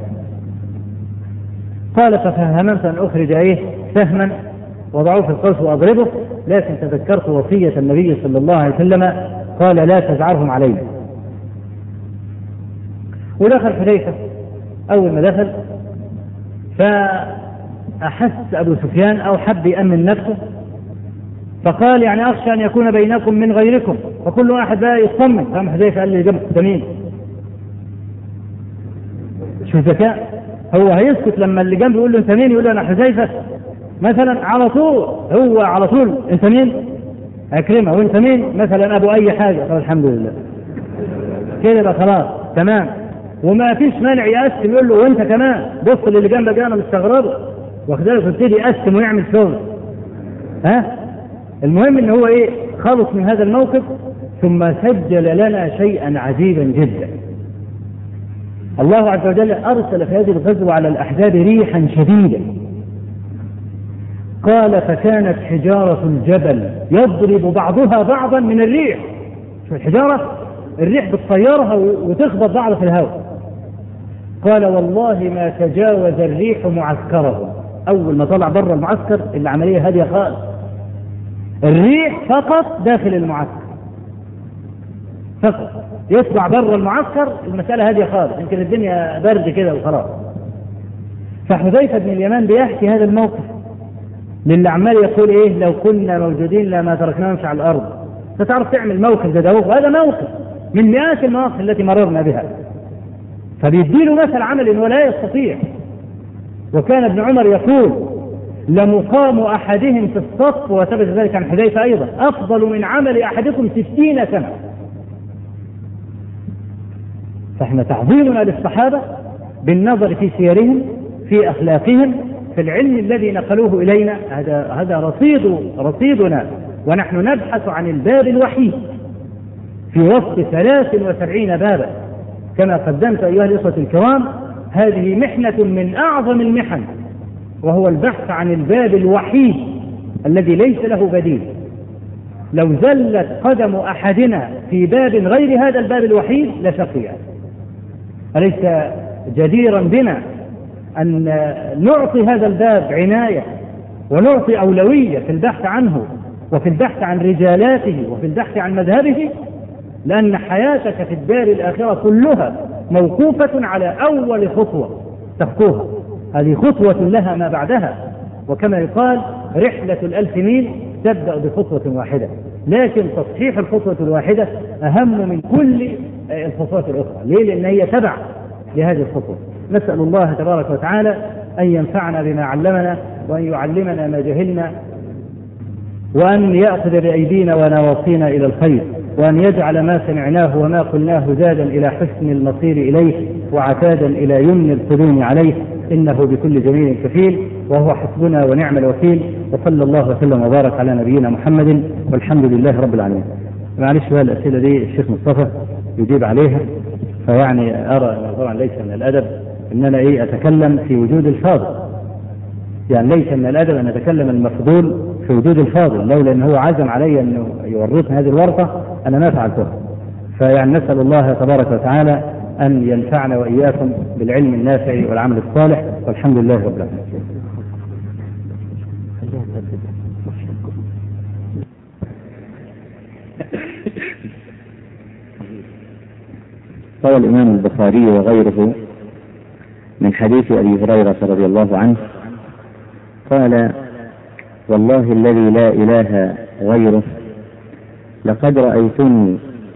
قال ففهمت أن أخرج إيه سهما وضعوه في القوس وأضربه، لكن تذكرت وصية النبي صلى الله عليه وسلم قال لا تزعرهم علينا. ودخل حذيفة. أول ما دخل فأحس أبو سفيان أو حب يأمن نفسه، فقال يعني أخشى أن يكون بينكم من غيركم، فكل واحد بقى يطمن. قام حذيفة قال لي جنب تمين. شو ذكاء، هو هيسكت لما اللي جنبه يقول له انت مين، يقول له انا حذيفة مثلا، على طول هو على طول انت مين اكرمه، وانت مين مثلا ابو اي حاجة، قال الحمد لله كده بقى خلاص تمام. وما فيش مانع يقسم، يقول له وانت كمان بص للي جنبك انا مستغربه، واخدالك يبتدي يقسم ويعمل شغل. ها المهم ان هو ايه خلص من هذا الموقف. ثم سجل لنا شيئا عجيبا جدا. الله عز وجل أرسل في هذه الغزوة على الأحزاب ريحا شديدة. قال فكانت حجارة الجبل يضرب بعضها بعضا من الريح. شو الحجارة؟ الريح بتطيرها وتخبط بعض في الهواء. قال والله ما تجاوز الريح معسكره. أول ما طلع بره المعسكر العملية هادية خالص، الريح فقط داخل المعسكر فقط، يطلع بره المعسكر المسألة هادية خالص، يمكن الدنيا برد كده وخلاص. فحذيفة بن اليمان بيحكي هذا الموقف للي عمال يقول ايه لو كنا موجودين لما تركناه نمشي على الأرض، فتعرف تعمل موقف ده، وهذا موقف من مئات المواقف التي مررنا بها. فبيديله مثل عمل ولا يستطيع. وكان ابن عمر يقول لمقام أحدهم في الصف، وثبت ذلك عن حذيفة أيضا، أفضل من عمل أحدكم ستين سنة. فإحنا تعظيمنا للصحابة بالنظر في سيرهم، في أخلاقهم، في العلم الذي نقلوه إلينا، هذا هذا رصيد رصيدنا. ونحن نبحث عن الباب الوحيد في وسط ثلاث وسبعين بابا كما قدمت أيها الإخوة الكرام. هذه محنة من أعظم المحن، وهو البحث عن الباب الوحيد الذي ليس له بديل. لو زلت قدم أحدنا في باب غير هذا الباب الوحيد لشقي. أليس جديرا بنا أن نعطي هذا الباب عناية ونعطي أولوية في البحث عنه، وفي البحث عن رجالاته، وفي البحث عن مذهبه؟ لأن حياتك في الدار الآخرة كلها موقوفة على أول خطوة تخطوها، هذه خطوة لها ما بعدها. وكما يقال رحلة الألف ميل تبدأ بخطوة واحدة، لكن تصحيح الخطوة الواحدة أهم من كل الخطوات الأخرى. ليه؟ لأن هي تبع لهذه الخطوة. نسأل الله تبارك وتعالى أن ينفعنا بما علمنا، وأن يعلمنا ما جهلنا، وأن يأخذ بأيدينا ونواصينا إلى الخير، وأن يجعل ما سمعناه وما قلناه زادا إلى حسن المصير إليه، وعتادا إلى يمن القدوم عليه، إنه بكل جميل كفيل، وهو حسبنا ونعم الوكيل. وصلى الله وسلم وبارك على نبينا محمد، والحمد لله رب العالمين. معلش بقى الأسئلة دي الشيخ مصطفى يجيب عليها، فيعني أرى طبعا ليس من الأدب إن أنا إيه أتكلم في وجود الفاضل، يعني ليس من الأدب أن أتكلم المفضول في وجود الفاضل، لولا أنه هو عزم علي أنه يورطني هذه الورطة أنا ما فعلتها. فيعني نسأل الله تبارك وتعالى أن ينفعنا وإياكم بالعلم النافع والعمل الصالح، والحمد لله رب العالمين. روى الإمام البخاري وغيره من حديث أبي هريرة رضي الله عنه قال: والله الذي لا إله غيره لقد رأيتني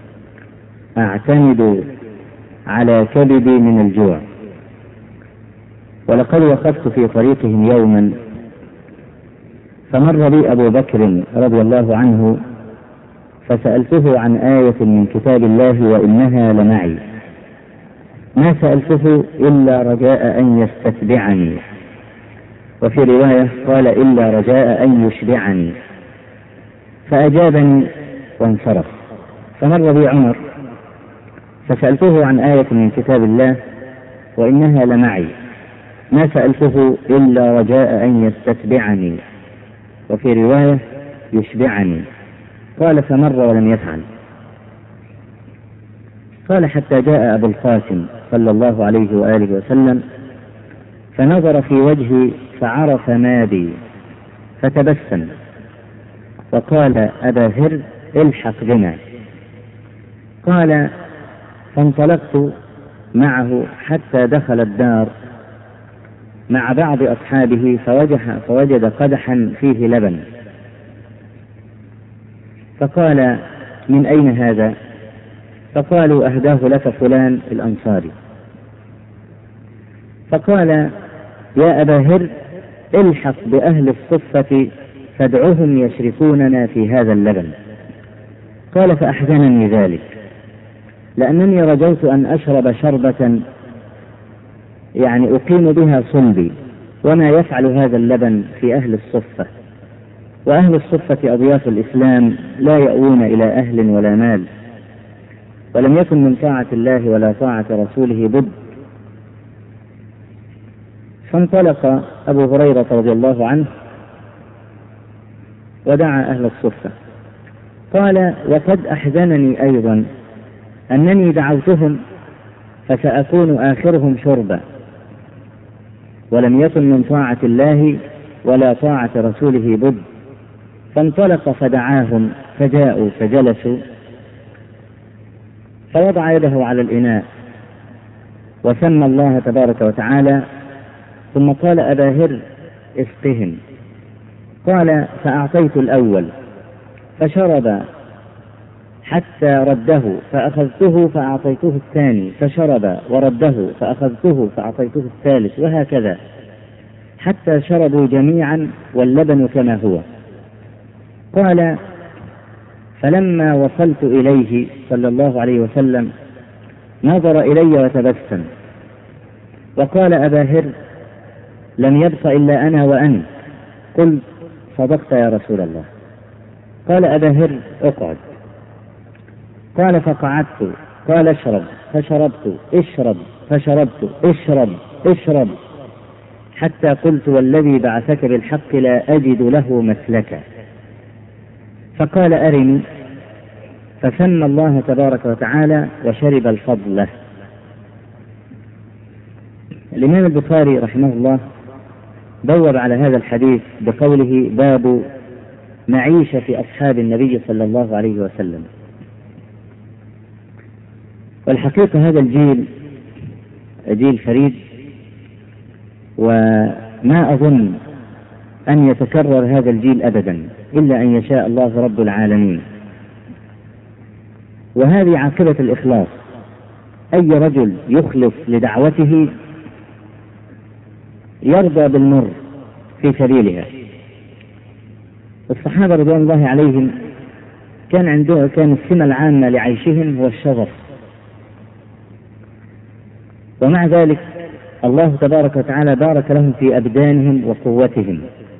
أعتمد على كبدي من الجوع، ولقد وقفت في طريقهم يوما فمر بي أبو بكر رضي الله عنه فسألته عن آية من كتاب الله وإنها لمعي، ما سألته إلا رجاء أن يستتبعني، وفي رواية قال إلا رجاء أن يشبعني، فأجابني وانصرف. فمر بي عمر فسألته عن آية من كتاب الله وإنها لمعي، ما سألته إلا رجاء أن يستتبعني، وفي رواية يشبعني، قال فمر ولم يفعل. قال حتى جاء أبو القاسم صلى الله عليه وآله وسلم فنظر في وجهي فعرف ما بي فتبسم وقال: أبا هر الحق بنا. قال فانطلقت معه حتى دخل الدار مع بعض أصحابه فوجد قدحا فيه لبن، فقال: من أين هذا؟ فقالوا: أهداه لك فلان الأنصاري. فقال: يا أبا هر الحق بأهل الصفة فادعوهم يشركوننا في هذا اللبن. قال فأحزنني ذلك، لأنني رجوت أن أشرب شربة يعني أقيم بها صلبي، وما يفعل هذا اللبن في أهل الصفة، وأهل الصفة أضياف الإسلام لا يأوون إلى أهل ولا مال، ولم يكن من طاعة الله ولا طاعة رسوله بد. فانطلق أبو هريرة رضي الله عنه ودعا أهل الصفة. قال: وقد أحزنني أيضا أنني دعوتهم فسأكون آخرهم شربا، ولم يكن من طاعة الله ولا طاعة رسوله بد. فانطلق فدعاهم فجاءوا فجلسوا، فوضع يده على الإناء وسمى الله تبارك وتعالى، ثم قال: أبا هر اسقهم. قال فأعطيت الأول فشرب حتى رده فأخذته فأعطيته الثاني فشرب ورده فأخذته فأعطيته الثالث وهكذا حتى شربوا جميعا واللبن كما هو. قال: فلما وصلت إليه صلى الله عليه وسلم نظر إلي وتبسم وقال: أبا هر، لم يبق إلا أنا وأنت. قلت: صدقت يا رسول الله. قال: أبا هر، اقعد. قال: فقعدت. قال: اشرب. فشربت. اشرب. فشربت. اشرب. اشرب حتى قلت: والذي بعثك بالحق لا أجد له مسلكا. فقال: أرني. فسمى الله تبارك وتعالى وشرب الفضل له. الإمام البخاري رحمه الله بوب على هذا الحديث بقوله: باب معيشة أصحاب النبي صلى الله عليه وسلم. والحقيقة هذا الجيل جيل فريد، وما أظن أن يتكرر هذا الجيل أبدا إلا أن يشاء الله رب العالمين. وهذه عاقبة الإخلاص. أي رجل يخلص لدعوته يرضى بالمر في سبيلها. الصحابة رضوان الله عليهم كان عنده كان السمة العامة لعيشهم هو الشغف، ومع ذلك الله تبارك وتعالى بارك لهم في أبدانهم وقوتهم.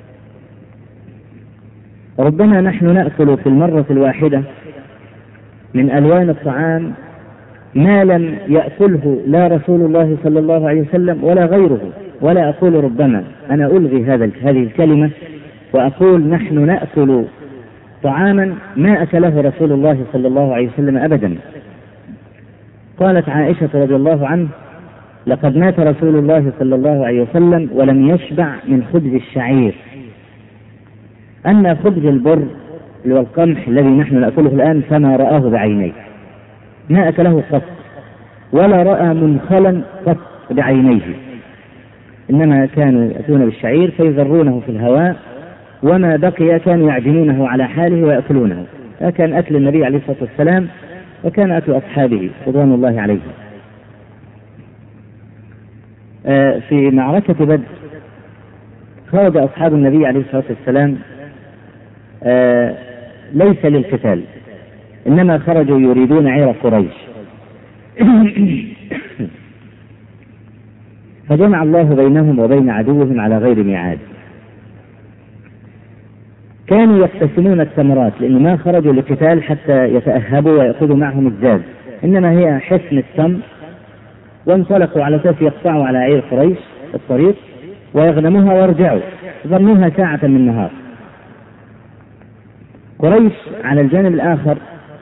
ربما نحن نأكل في المرة الواحدة من ألوان الطعام ما لم يأكله لا رسول الله صلى الله عليه وسلم ولا غيره. ولا أقول ربما، أنا ألغي هذا هذه الكلمة وأقول نحن نأكل طعاما ما أكله رسول الله صلى الله عليه وسلم أبدا. قالت عائشة رضي الله عنه: لقد مات رسول الله صلى الله عليه وسلم ولم يشبع من خبز الشعير. أما خبز البر والقمح الذي نحن نأكله الآن فما رآه بعينيه، ما أكله قط ولا رأى منخلا قط بعينيه، إنما كانوا يأتون بالشعير فيذرونه في الهواء، وما بقي كانوا يعجنونه على حاله ويأكلونه. كان أكل النبي عليه الصلاة والسلام وكان أكل أصحابه رضوان الله عليهم. في معركة بدر خرج أصحاب النبي عليه الصلاة والسلام ليس للقتال، إنما خرجوا يريدون عير قريش. فجمع الله بينهم وبين عدوهم على غير ميعاد. كانوا يقتسمون الثمرات، لأنه ما خرجوا للقتال حتى يتأهبوا ويأخذوا معهم الزاد، إنما هي حسن التمر، وانطلقوا على أساس يقطعوا على عير قريش الطريق ويغنموها ويرجعوا، ظنوها ساعة من نهار. قريش على الجانب الآخر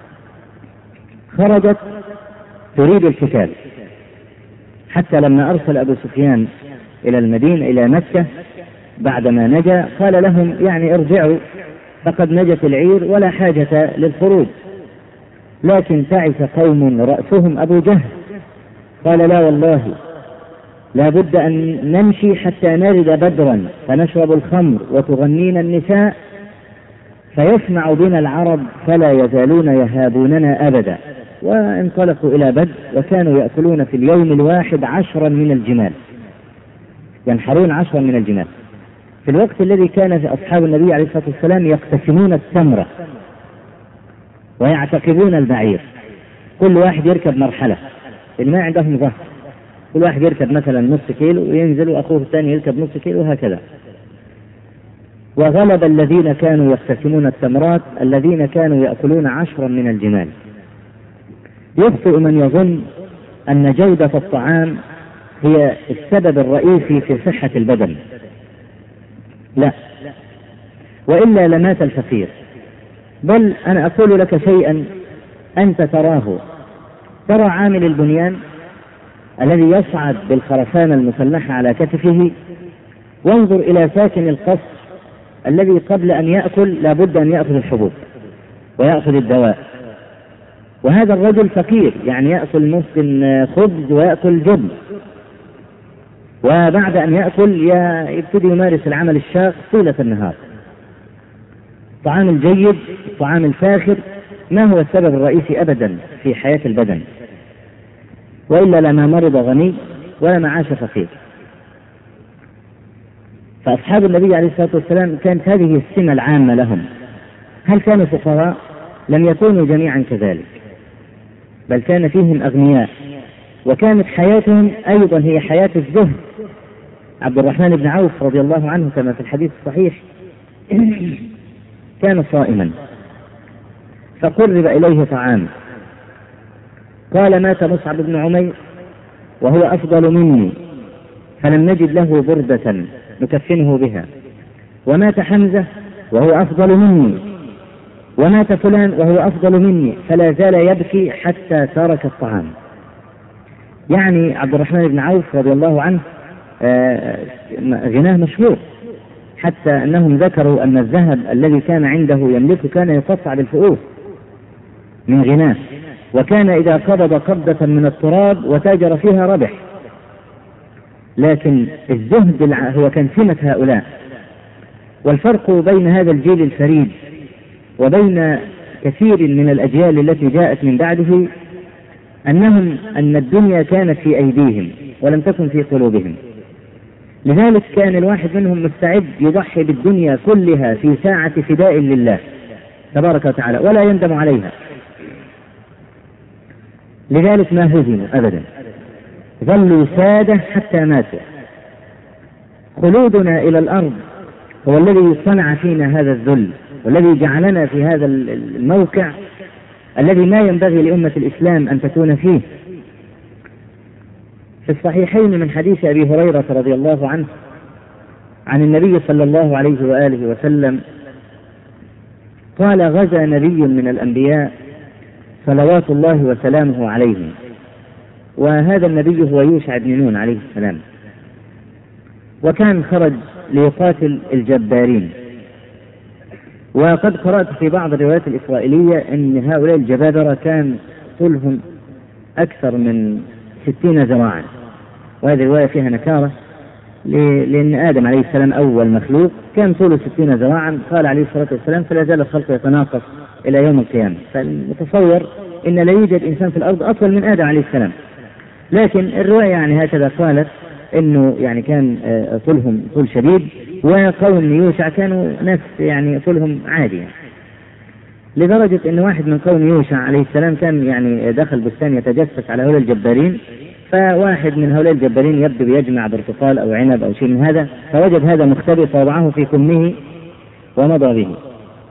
خرجت تريد القتال، حتى لما أرسل أبو سفيان إلى المدينة إلى مكة بعدما نجا قال لهم: يعني ارجعوا فقد نجت العير ولا حاجة للخروج. لكن تعس قوم رأسهم أبو جهل قال: لا والله لا بد أن نمشي حتى نرد بدرا فنشرب الخمر وتغنينا النساء فيسمع بنا العرب فلا يزالون يهابوننا أبدا. وانطلقوا إلى بدر، وكانوا يأكلون في اليوم الواحد عشرا من الجمال، ينحرون عشرا من الجمال، في الوقت الذي كان في أصحاب النبي عليه الصلاة والسلام يقتسمون التمرة ويعتقبون البعير، كل واحد يركب مرحلة، اللي ما عندهم ظهر، كل واحد يركب مثلا نص كيلو وينزل وأخوه الثاني يركب نص كيلو وهكذا. وغلب الذين كانوا يقتسمون التمرات الذين كانوا يأكلون عشرا من الجمال. يخطئ من يظن أن جودة الطعام هي السبب الرئيسي في صحة البدن، لا، وإلا لمات الفقير. بل أنا أقول لك شيئا أنت تراه، ترى عامل البنيان الذي يصعد بالخرسانة المسلحة على كتفه، وانظر إلى ساكن القصر الذي قبل أن يأكل لابد أن يأخذ الحبوب ويأخذ الدواء، وهذا الرجل فقير، يعني يأكل ممكن خبز ويأكل جبن، وبعد أن يأكل يبتدي يمارس العمل الشاق طيلة النهار. طعام الجيد، طعام الفاخر ما هو السبب الرئيسي أبدا في حياة البدن، وإلا لما مرض غني ولا معاش فقير. فأصحاب النبي عليه الصلاة والسلام كانت هذه السمة العامة لهم. هل كانوا فقراء؟ لم يكونوا جميعا كذلك، بل كان فيهم أغنياء، وكانت حياتهم أيضا هي حياة الزهد. عبد الرحمن بن عوف رضي الله عنه كما في الحديث الصحيح كان صائما فقرب إليه طعام، قال مات مصعب بن عمير وهو أفضل مني فلم نجد له بردة نكفنه بها، ومات حمزة وهو أفضل مني، ومات فلان وهو أفضل مني، فلا زال يبكي حتى ترك الطعام. يعني عبد الرحمن بن عوف رضي الله عنه غناه مشهور، حتى أنهم ذكروا أن الذهب الذي كان عنده يملكه كان يقطع بالفؤوس من غناه، وكان إذا قبض قبضة من التراب وتاجر فيها ربح. لكن الزهد هو كان سمة هؤلاء. والفرق بين هذا الجيل الفريد وبين كثير من الأجيال التي جاءت من بعده أنهم أن الدنيا كانت في أيديهم ولم تكن في قلوبهم، لذلك كان الواحد منهم مستعد يضحي بالدنيا كلها في ساعة فداء لله تبارك وتعالى ولا يندم عليها. لذلك ما هزموا أبدا، ظلوا سادة حتى ماتوا. خلودنا إلى الأرض هو الذي صنع فينا هذا الذل، والذي جعلنا في هذا الموقع الذي ما ينبغي لأمة الإسلام أن تكون فيه. في الصحيحين من حديث أبي هريرة رضي الله عنه عن النبي صلى الله عليه وآله وسلم قال غزا نبي من الأنبياء صلوات الله وسلامه عليه، وهذا النبي هو يوشع بن نون عليه السلام، وكان خرج ليقاتل الجبارين. وقد قرأت في بعض الروايات الإسرائيلية أن هؤلاء الجبابرة كان طولهم أكثر من ستين ذراعا، وهذه الرواية فيها نكارة لأن آدم عليه السلام أول مخلوق كان طوله ستين ذراعا، قال عليه الصلاة والسلام فلا زال الخلق يتناقص إلى يوم القيامة. فالمتصور إن لا يوجد إنسان في الأرض أطول من آدم عليه السلام، لكن الرواية يعني هكذا قالت إنه يعني كان طولهم طول شديد، وقوم يوشع كانوا ناس يعني طولهم عادي، لدرجة إن واحد من قوم يوشع عليه السلام كان يعني دخل بستان يتجسس على هؤلاء الجبارين، فواحد من هؤلاء الجبارين يبدو بيجمع برتقال أو عنب أو شيء من هذا، فوجد هذا مختبئ فوضعه في كمه ومضى به.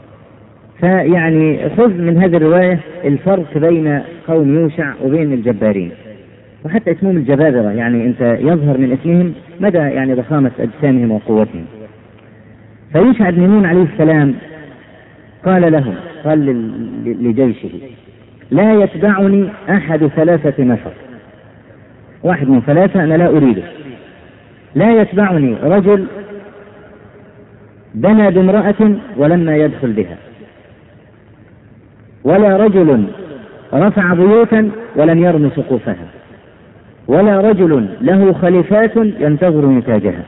فيعني خذ من هذه الرواية الفرق بين قوم يوشع وبين الجبارين، وحتى اسمهم الجبابرة، يعني أنت يظهر من اسمهم مدى يعني ضخامة أجسامهم وقوتهم. فيوشع بن نون عليه السلام قال لهم، قال لجيشه لا يتبعني أحد ثلاثة نفر، واحد من ثلاثة أنا لا أريده، لا يتبعني رجل بنى بامرأة ولما يدخل بها، ولا رجل رفع بيوتا ولم يرم سقوفها، ولا رجل له خليفات ينتظر نتاجها.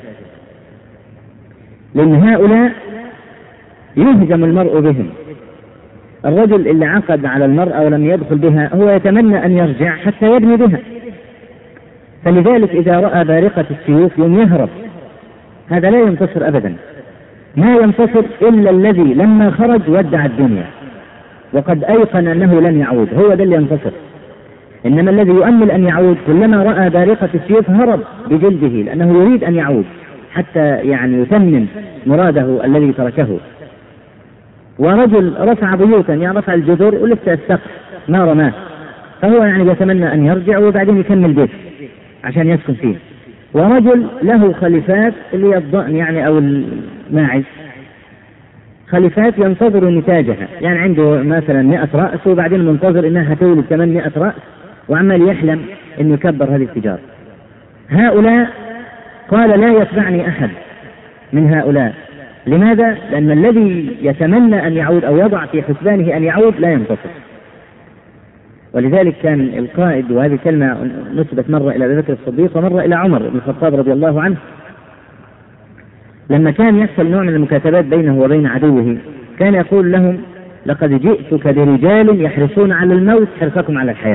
لأن هؤلاء يهزم المرء بهم. الرجل اللي عقد على المرأة ولم يدخل بها هو يتمنى أن يرجع حتى يبني بها، فلذلك إذا رأى بارقة السيوف يوم يهرب، هذا لا ينتصر أبدا. ما ينتصر إلا الذي لما خرج ودع الدنيا وقد أيقن أنه لن يعود، هو ده اللي ينتصر. إنما الذي يؤمل أن يعود كلما رأى بارقة السيوف هرب بجلده، لأنه يريد أن يعود حتى يعني يتمم مراده الذي تركه. ورجل رفع بيوتا، يعني رفع الجذور ولسه السقف ما رماه، فهو يعني يتمنى أن يرجع وبعدين يكمل بيت عشان يسكن فيه. ورجل له خليفات اللي الضأن يعني أو الماعز، خليفات ينتظر نتاجها، يعني عنده مثلا مئة رأس وبعدين منتظر إنها تولد كمان مئة رأس وعمال يحلم إنه يكبر هذه التجارة. هؤلاء قال لا يتبعني أحد من هؤلاء. لماذا؟ لأن الذي يتمنى أن يعود أو يضع في حسبانه أن يعود لا ينتصر. ولذلك كان القائد، وهذه كلمة نسبت مرة إلى أبي بكر الصديق ومرة إلى عمر بن الخطاب رضي الله عنه، لما كان يحصل نوع من المكاتبات بينه وبين عدوه كان يقول لهم لقد جئتك برجال يحرصون على الموت حرصكم على الحياة،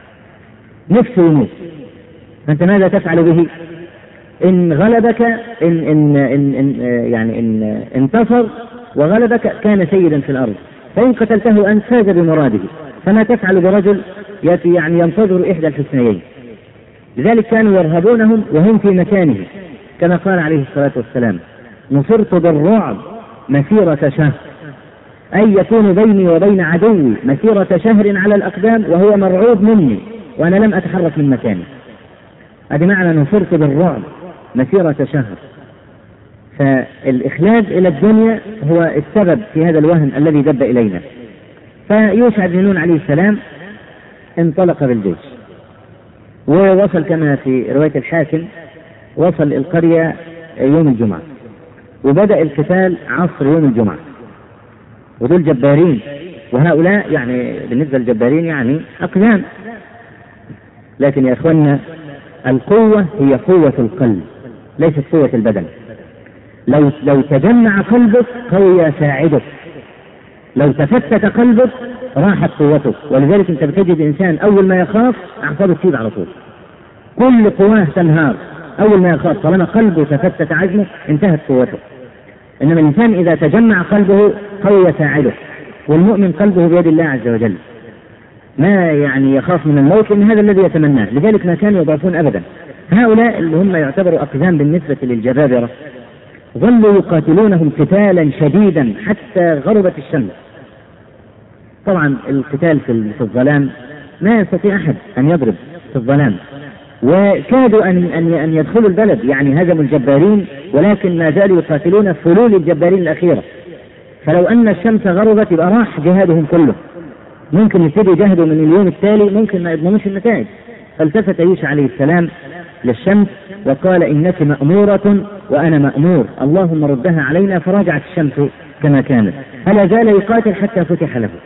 نفسه يموت، فأنت ماذا تفعل به؟ إن غلبك إن, إن, إن, إن يعني إن انتصر وغلبك كان سيدا في الأرض، فإن قتلته أنت فاز بمراده. فما تفعل برجل يعني ينتظر إحدى الحسنيين؟ لذلك كانوا يرهبونهم وهم في مكانه، كما قال عليه الصلاة والسلام: نصرت بالرعب مسيرة شهر، أي يكون بيني وبين عدوي مسيرة شهر على الأقدام وهو مرعوب مني وأنا لم أتحرك من مكاني. هذا معنى نصرت بالرعب مسيرة شهر. فالإخلاد إلى الدنيا هو السبب في هذا الوهن الذي دب إلينا. فيوشع بن نون عليه السلام انطلق بالجيش ووصل كما في رواية الحاكم، وصل القرية يوم الجمعة، وبدأ القتال عصر يوم الجمعة، ودول جبارين، وهؤلاء يعني بالنسبة للجبارين يعني أقدام. لكن يا أخوانا القوة هي قوة القلب ليست قوة البدن. لو, لو تجمع قلبك قوي ساعدك، لو تفتت قلبك راحت قوتك. ولذلك انت بتجد انسان اول ما يخاف اعصابه تسيب على طول، كل قواه تنهار اول ما يخاف، طالما قلبه تفتت عزمه انتهت قوته. انما الانسان اذا تجمع قلبه قوي ساعده، والمؤمن قلبه بيد الله عز وجل، ما يعني يخاف من الموت، لأن هذا الذي يتمناه. لذلك ما كانوا يضعفون أبدا. هؤلاء اللي هم يعتبروا أقدام بالنسبة للجبابرة ظلوا يقاتلونهم قتالا شديدا حتى غربت الشمس. طبعا القتال في الظلام ما يستطيع أحد أن يضرب في الظلام، وكادوا أن, أن, أن يدخلوا البلد، يعني هزموا الجبارين، ولكن ما زالوا يقاتلون فلول الجبارين الأخيرة. فلو أن الشمس غربت يبقى راح جهادهم كله، ممكن يبتدي جهده من اليوم التالي، ممكن ما يضمنوش النتائج. فالتفت يوشع عليه السلام للشمس وقال: إنك مأمورة وأنا مأمور، اللهم ردها علينا. فراجعت الشمس كما كانت، فلا زال يقاتل حتى فتح له.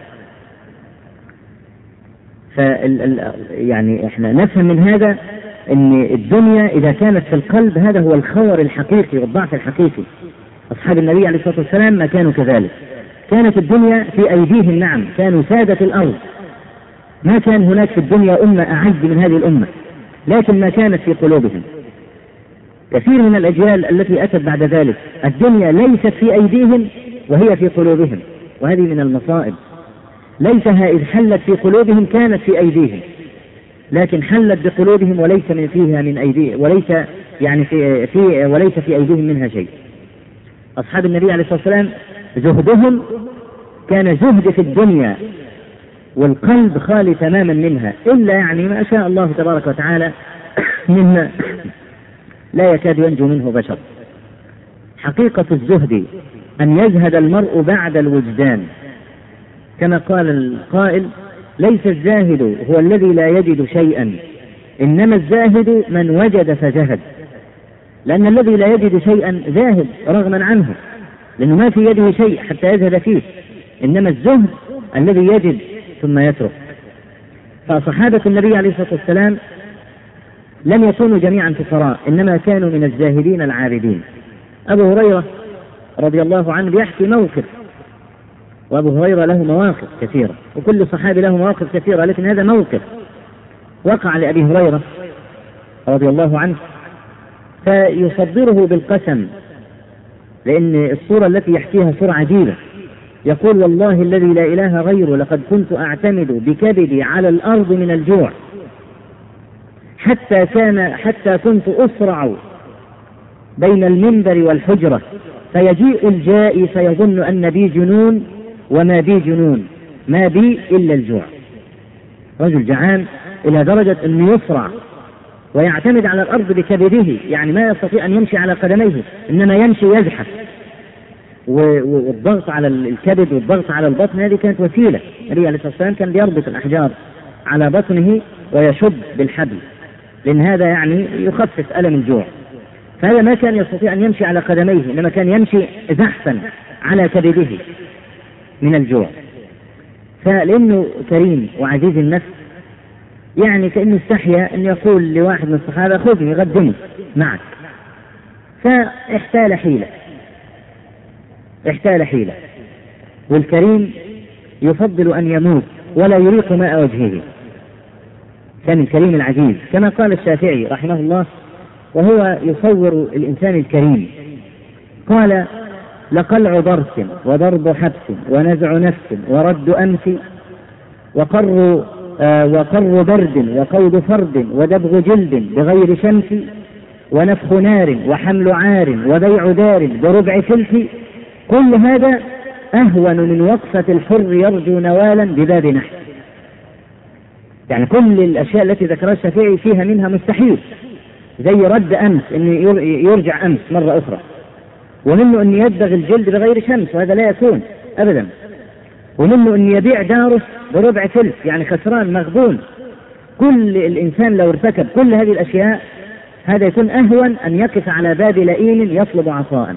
فال يعني احنا نفهم من هذا ان الدنيا اذا كانت في القلب هذا هو الخور الحقيقي والضعف الحقيقي. اصحاب النبي عليه الصلاة والسلام ما كانوا كذلك، كانت الدنيا في ايديهم، نعم كانوا سادة الارض، ما كان هناك في الدنيا امة اعز من هذه الامة، لكن ما كانت في قلوبهم. كثير من الاجيال التي اتت بعد ذلك الدنيا ليست في ايديهم وهي في قلوبهم، وهذه من المصائب. ليتها إذ حلت في قلوبهم كانت في أيديهم، لكن حلت بقلوبهم وليس من فيها من أيديهم، وليس يعني في, في وليس في أيديهم منها شيء. أصحاب النبي عليه الصلاة والسلام زهدهم كان زهد في الدنيا والقلب خالي تماما منها، إلا يعني ما شاء الله تبارك وتعالى مما لا يكاد ينجو منه بشر. حقيقة الزهد أن يزهد المرء بعد الوجدان، كما قال القائل: ليس الزاهد هو الذي لا يجد شيئا، إنما الزاهد من وجد فزهد. لأن الذي لا يجد شيئا زاهد رغما عنه، لأنه ما في يده شيء حتى يزهد فيه، إنما الزهد الذي يجد ثم يترك. فصحابة النبي عليه الصلاة والسلام لم يكونوا جميعا فقراء، إنما كانوا من الزاهدين العابدين. أبو هريرة رضي الله عنه يحكي موقف، وأبو هريرة له مواقف كثيرة، وكل صحابي له مواقف كثيرة، لكن هذا موقف وقع لأبي هريرة رضي الله عنه، فيصدره بالقسم، لأن الصورة التي يحكيها صورة عجيبة. يقول: والله الذي لا إله غيره لقد كنت أعتمد بكبدي على الأرض من الجوع، حتى كان حتى كنت أسرع بين المنبر والحجرة، فيجيء الجائي فيظن أن بي جنون وما بي جنون، ما بي إلا الجوع. رجل جعان إلى درجة أنه يسرع ويعتمد على الأرض بكبده، يعني ما يستطيع أن يمشي على قدميه، إنما يمشي يزحف، والضغط على الكبد والضغط على البطن هذه كانت وسيلة. النبي عليه الصلاة والسلام كان بيربط الأحجار على بطنه ويشد بالحبل، لأن هذا يعني يخفف ألم الجوع. فهذا ما كان يستطيع أن يمشي على قدميه، إنما كان يمشي زحفا على كبده من الجوع. فلأنه كريم وعزيز النفس، يعني كأنه استحيا أن يقول لواحد من الصحابة: خذني غدني معك. فاحتال حيلة احتال حيلة والكريم يفضل أن يموت ولا يريق ماء وجهه. كان الكريم العزيز كما قال الشافعي رحمه الله وهو يصور الإنسان الكريم، قال: لقلع ضرس وضرب حبس ونزع نفس ورد أنف وقر آه وقر برد وقود فرد ودبغ جلد بغير شمس ونفخ نار وحمل عار وبيع دار بربع فلك، كل هذا أهون من وقفة الحر يرجو نوالا بباب نحس. يعني كل الأشياء التي ذكرها الشافعي فيها منها مستحيل، زي رد أمس أن يرجع أمس مرة أخرى، ومنه أن يدبغ الجلد بغير شمس وهذا لا يكون أبدا، ومنه أن يبيع دارس بربع فلس يعني خسران مغبون. كل الإنسان لو ارتكب كل هذه الأشياء هذا يكون أهون أن يقف على باب لئيم يطلب عطاء،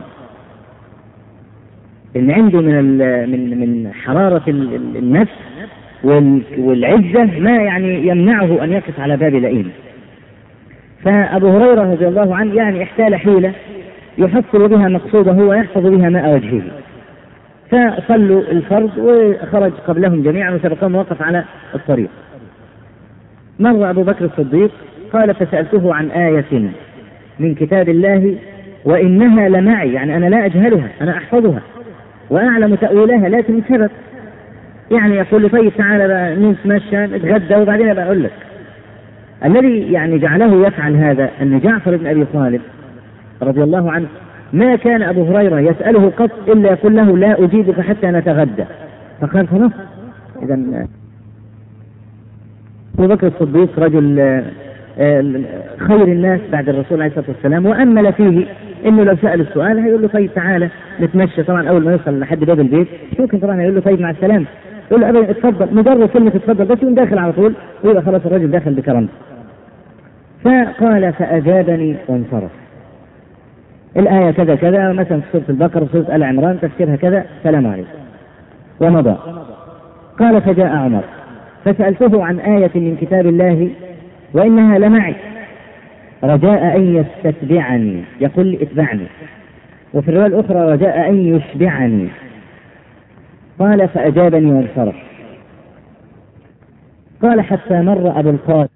إن عنده من من من حرارة النفس والعزة ما يعني يمنعه أن يقف على باب لئيم. فأبو هريرة رضي الله عنه يعني احتال حيلة يحصل بها مقصوده ويحفظ بها ماء وجهه، فصلوا الفرض وخرج قبلهم جميعا وسبقهم ووقف على الطريق. مر أبو بكر الصديق قال: فسألته عن آية من كتاب الله وإنها لمعي، يعني أنا لا أجهلها، أنا أحفظها وأعلم تأويلها، لكن سبب يعني يقول لي: طيب تعالى بقى نتمشى نتغدى وبعدين بقى أقول لك. الذي يعني جعله يفعل هذا أن جعفر بن أبي طالب رضي الله عنه ما كان أبو هريرة يسأله قط إلا يقول له: لا أجيبك حتى نتغدى. فقال: خلاص إذن. أبو بكر الصديق رجل خير الناس بعد الرسول عليه الصلاة والسلام، وأمل فيه إنه لو سأل السؤال هيقول له: طيب تعالى نتمشى. طبعا أول ما يوصل لحد باب البيت ممكن طبعا يقول له: طيب مع السلامة، يقول له: أبدا اتفضل، مجرد كلمة اتفضل بس يقوم داخل على طول، ويبقى خلاص الرجل داخل بكرامته. فقال: فأجابني وانصرف. الآية كذا كذا مثلا في سورة البقرة سورة آل عمران تفسيرها كذا، سلام عليكم، ومضى. قال: فجاء عمر فسألته عن آية من كتاب الله وإنها لمعي رجاء أن يستتبعني، يقول لي: اتبعني. وفي الرواية الأخرى: رجاء أن يشبعني. قال: فأجابني وانصرف. قال: حتى مر أبو القاسم